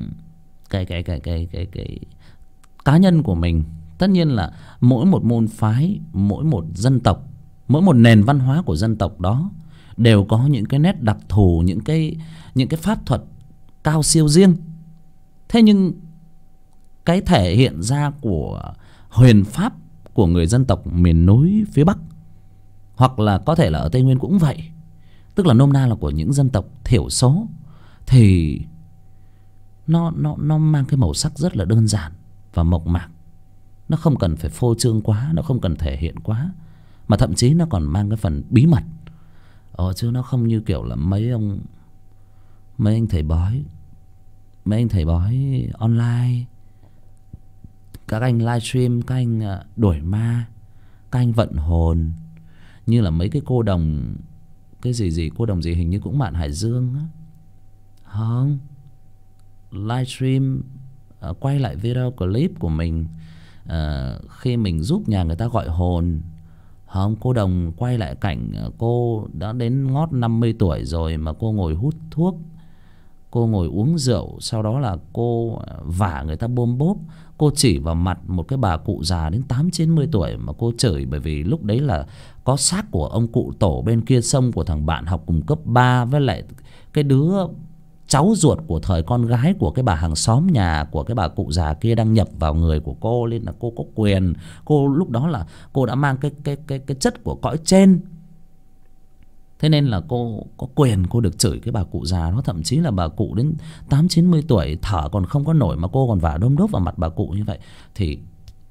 cái cá nhân của mình. Tất nhiên là mỗi một môn phái, mỗi một dân tộc, mỗi một nền văn hóa của dân tộc đó đều có những cái nét đặc thù, những cái pháp thuật cao siêu riêng. Thế nhưng cái thể hiện ra của huyền pháp của người dân tộc miền núi phía Bắc, hoặc là có thể là ở Tây Nguyên cũng vậy, tức là nôm na là của những dân tộc thiểu số, thì nó mang cái màu sắc rất là đơn giản và mộc mạc. Nó không cần phải phô trương quá, nó không cần thể hiện quá, mà thậm chí nó còn mang cái phần bí mật. Chứ nó không như kiểu là mấy anh thầy bói online, các anh livestream, các anh đuổi ma, các anh vận hồn, như là mấy cái cô đồng, cái gì cô đồng gì hình như cũng bạn Hải Dương á, không, livestream quay lại video clip của mình khi mình giúp nhà người ta gọi hồn. Không, cô đồng quay lại cảnh cô đã đến ngót 50 tuổi rồi mà cô ngồi hút thuốc, cô ngồi uống rượu, sau đó là cô vả người ta bôm bốp. Cô chỉ vào mặt một cái bà cụ già đến 80-90 tuổi mà cô chửi, bởi vì lúc đấy là có xác của ông cụ tổ bên kia sông của thằng bạn học cùng cấp 3, với lại cái đứa cháu ruột của thời con gái của cái bà hàng xóm nhà của cái bà cụ già kia đang nhập vào người của cô, nên là cô có quyền. Cô lúc đó là cô đã mang cái chất của cõi trên, thế nên là cô có quyền cô được chửi cái bà cụ già đó. Thậm chí là bà cụ đến 80-90 tuổi thở còn không có nổi mà cô còn vả đôm đốp vào mặt bà cụ như vậy. Thì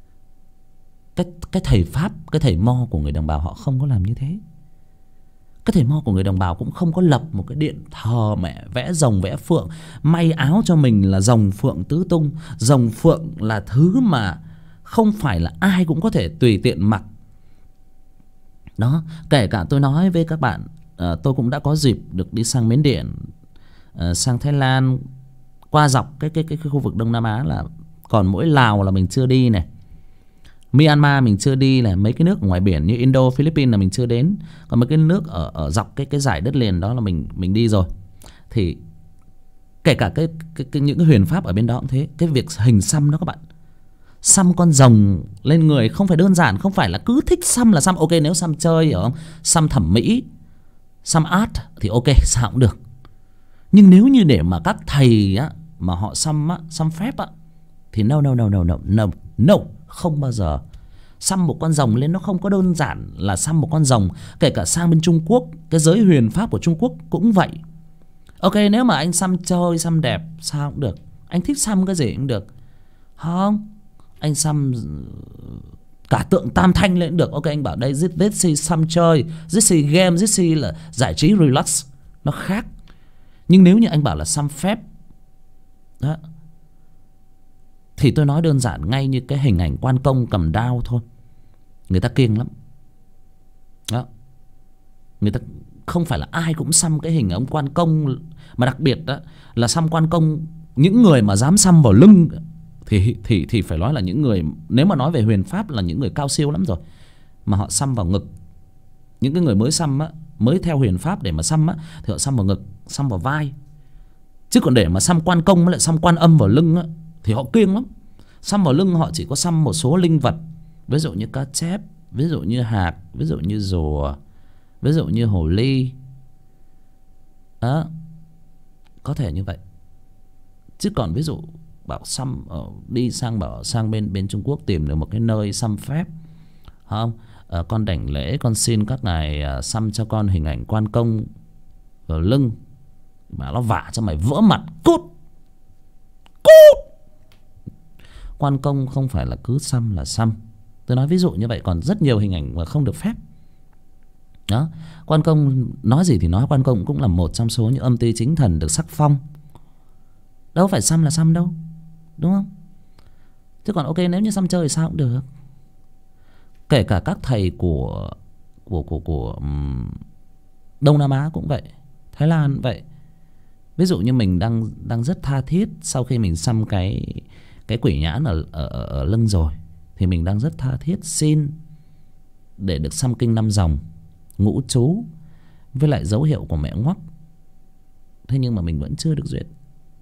cái thầy pháp, cái thầy mo của người đồng bào họ không có làm như thế. Cái thầy mo của người đồng bào cũng không có lập một cái điện thờ mẹ, vẽ rồng vẽ phượng, may áo cho mình là rồng phượng tứ tung. Rồng phượng là thứ mà không phải là ai cũng có thể tùy tiện mặc đó. Kể cả tôi nói với các bạn, tôi cũng đã có dịp được đi sang Miến Điện, sang Thái Lan, qua dọc cái khu vực Đông Nam Á, là còn mỗi Lào là mình chưa đi này, Myanmar mình chưa đi này, mấy cái nước ngoài biển như Indo, Philippines là mình chưa đến, còn mấy cái nước ở dọc cái dải đất liền đó là mình đi rồi. Thì kể cả những cái huyền pháp ở bên đó cũng thế. Cái việc hình xăm đó các bạn, xăm con rồng lên người không phải đơn giản, không phải là cứ thích xăm là xăm. Ok, nếu xăm chơi hiểu không, xăm thẩm mỹ, xăm art thì ok, sao cũng được. Nhưng nếu như để mà các thầy á mà họ xăm phép á thì no, không bao giờ. Xăm một con rồng lên nó không có đơn giản là xăm một con rồng. Kể cả sang bên Trung Quốc, cái giới huyền pháp của Trung Quốc cũng vậy. Ok, nếu mà anh xăm chơi, xăm đẹp sao cũng được, anh thích xăm cái gì cũng được. Không, anh xăm cả tượng Tam Thanh lên cũng được. Ok, anh bảo đây this is xăm chơi, this is game, this is là giải trí relax, nó khác. Nhưng nếu như anh bảo là xăm phép đó, thì tôi nói đơn giản, ngay như cái hình ảnh quan công cầm đao thôi, người ta kiêng lắm đó. Người ta không phải là ai cũng xăm cái hình ông quan công, mà đặc biệt đó là xăm quan công, những người mà dám xăm vào lưng thì phải nói là những người, nếu mà nói về huyền pháp là những người cao siêu lắm rồi. Mà họ xăm vào ngực, những cái người mới xăm á, mới theo huyền pháp để mà xăm á, thì họ xăm vào ngực, xăm vào vai. Chứ còn để mà xăm quan công với lại xăm quan âm vào lưng á thì họ kiêng lắm. Xăm vào lưng họ chỉ có xăm một số linh vật, ví dụ như cá chép, ví dụ như hạc, ví dụ như rùa, ví dụ như hồ ly đó, có thể như vậy. Chứ còn ví dụ bảo xăm đi sang bên Trung Quốc tìm được một cái nơi xăm phép, không, con đảnh lễ, con xin các ngài xăm cho con hình ảnh quan công vào lưng, mà nó vả cho mày vỡ mặt cút. Quan công không phải là cứ xăm là xăm, tôi nói ví dụ như vậy. Còn rất nhiều hình ảnh mà không được phép đó. Quan công nói gì thì nói, quan công cũng là một trong số những âm ty chính thần được sắc phong, đâu phải xăm là xăm đâu, đúng không? Chứ còn ok, nếu như xăm chơi thì sao cũng được. Kể cả các thầy của Đông Nam Á cũng vậy, Thái Lan cũng vậy. Ví dụ như mình đang rất tha thiết, sau khi mình xăm cái quỷ nhãn ở lưng rồi, thì mình đang rất tha thiết xin để được xăm kinh 5 dòng, ngũ chú với lại dấu hiệu của mẹ ngoắc. Thế nhưng mà mình vẫn chưa được duyệt.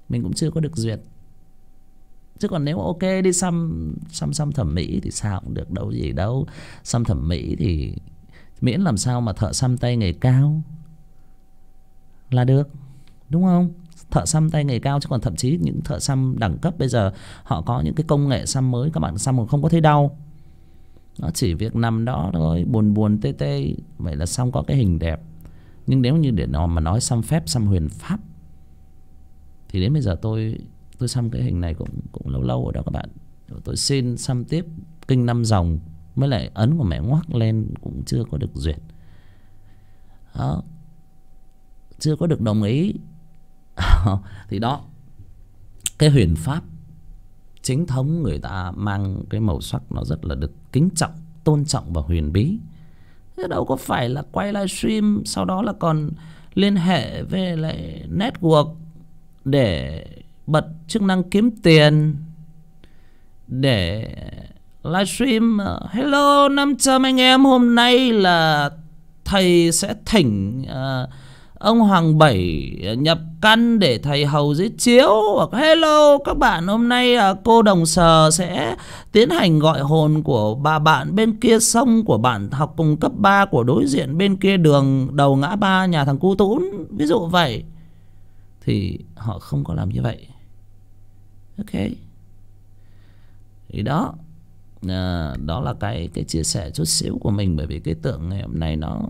mình cũng chưa có được duyệt. Chứ còn nếu ok đi xăm thẩm mỹ thì sao cũng được, đâu gì đâu. Xăm thẩm mỹ thì miễn làm sao mà thợ xăm tay nghề cao là được, đúng không? Thợ xăm tay nghề cao, chứ còn thậm chí những thợ xăm đẳng cấp bây giờ họ có những cái công nghệ xăm mới, các bạn xăm còn không có thấy đau. Nó chỉ việc nằm đó thôi, buồn buồn tê tê, vậy là xong, có cái hình đẹp. Nhưng nếu như để nó mà nói xăm phép, xăm huyền pháp thì đến bây giờ tôi xăm cái hình này cũng lâu lâu rồi đó các bạn. Tôi xin xăm tiếp kinh 5 dòng mới lại ấn của mẹ ngoắc lên cũng chưa có được duyệt đó, chưa có được đồng ý. Thì đó, cái huyền pháp chính thống người ta mang cái màu sắc nó rất là được kính trọng, tôn trọng và huyền bí. Thế đâu có phải là quay livestream sau đó là còn liên hệ với lại network để bật chức năng kiếm tiền, để livestream hello 500 anh em, hôm nay là thầy sẽ thỉnh ông Hoàng Bảy nhập căn để thầy hầu dưới chiếu, hoặc hello các bạn, hôm nay cô Đồng Sờ sẽ tiến hành gọi hồn của bà bạn bên kia sông, của bạn học cùng cấp 3 của đối diện bên kia đường đầu ngã ba nhà thằng Cu Tún, ví dụ vậy. Thì họ không có làm như vậy. Ok, thì đó, đó là cái chia sẻ chút xíu của mình. Bởi vì cái tượng ngày hôm nay nó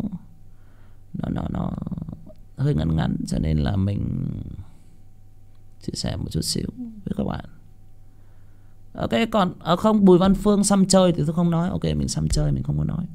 hơi ngắn ngắn, cho nên là mình chia sẻ một chút xíu với các bạn. Ok, còn không, Bùi Văn Phương xăm chơi thì tôi không nói. Ok, mình xăm chơi mình không có nói.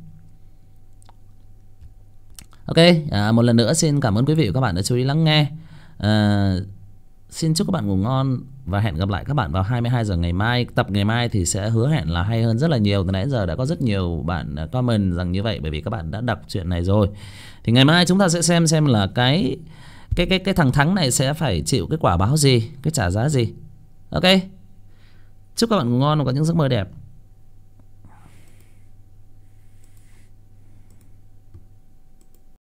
Ok, một lần nữa xin cảm ơn quý vị và các bạn đã chú ý lắng nghe. Xin chúc các bạn ngủ ngon và hẹn gặp lại các bạn vào 22 giờ ngày mai. Tập ngày mai thì sẽ hứa hẹn là hay hơn rất là nhiều. Từ nãy giờ đã có rất nhiều bạn comment rằng như vậy, bởi vì các bạn đã đọc chuyện này rồi. Thì ngày mai chúng ta sẽ xem là cái thằng thắng này sẽ phải chịu cái quả báo gì, cái trả giá gì. Ok, chúc các bạn ngủ ngon và có những giấc mơ đẹp.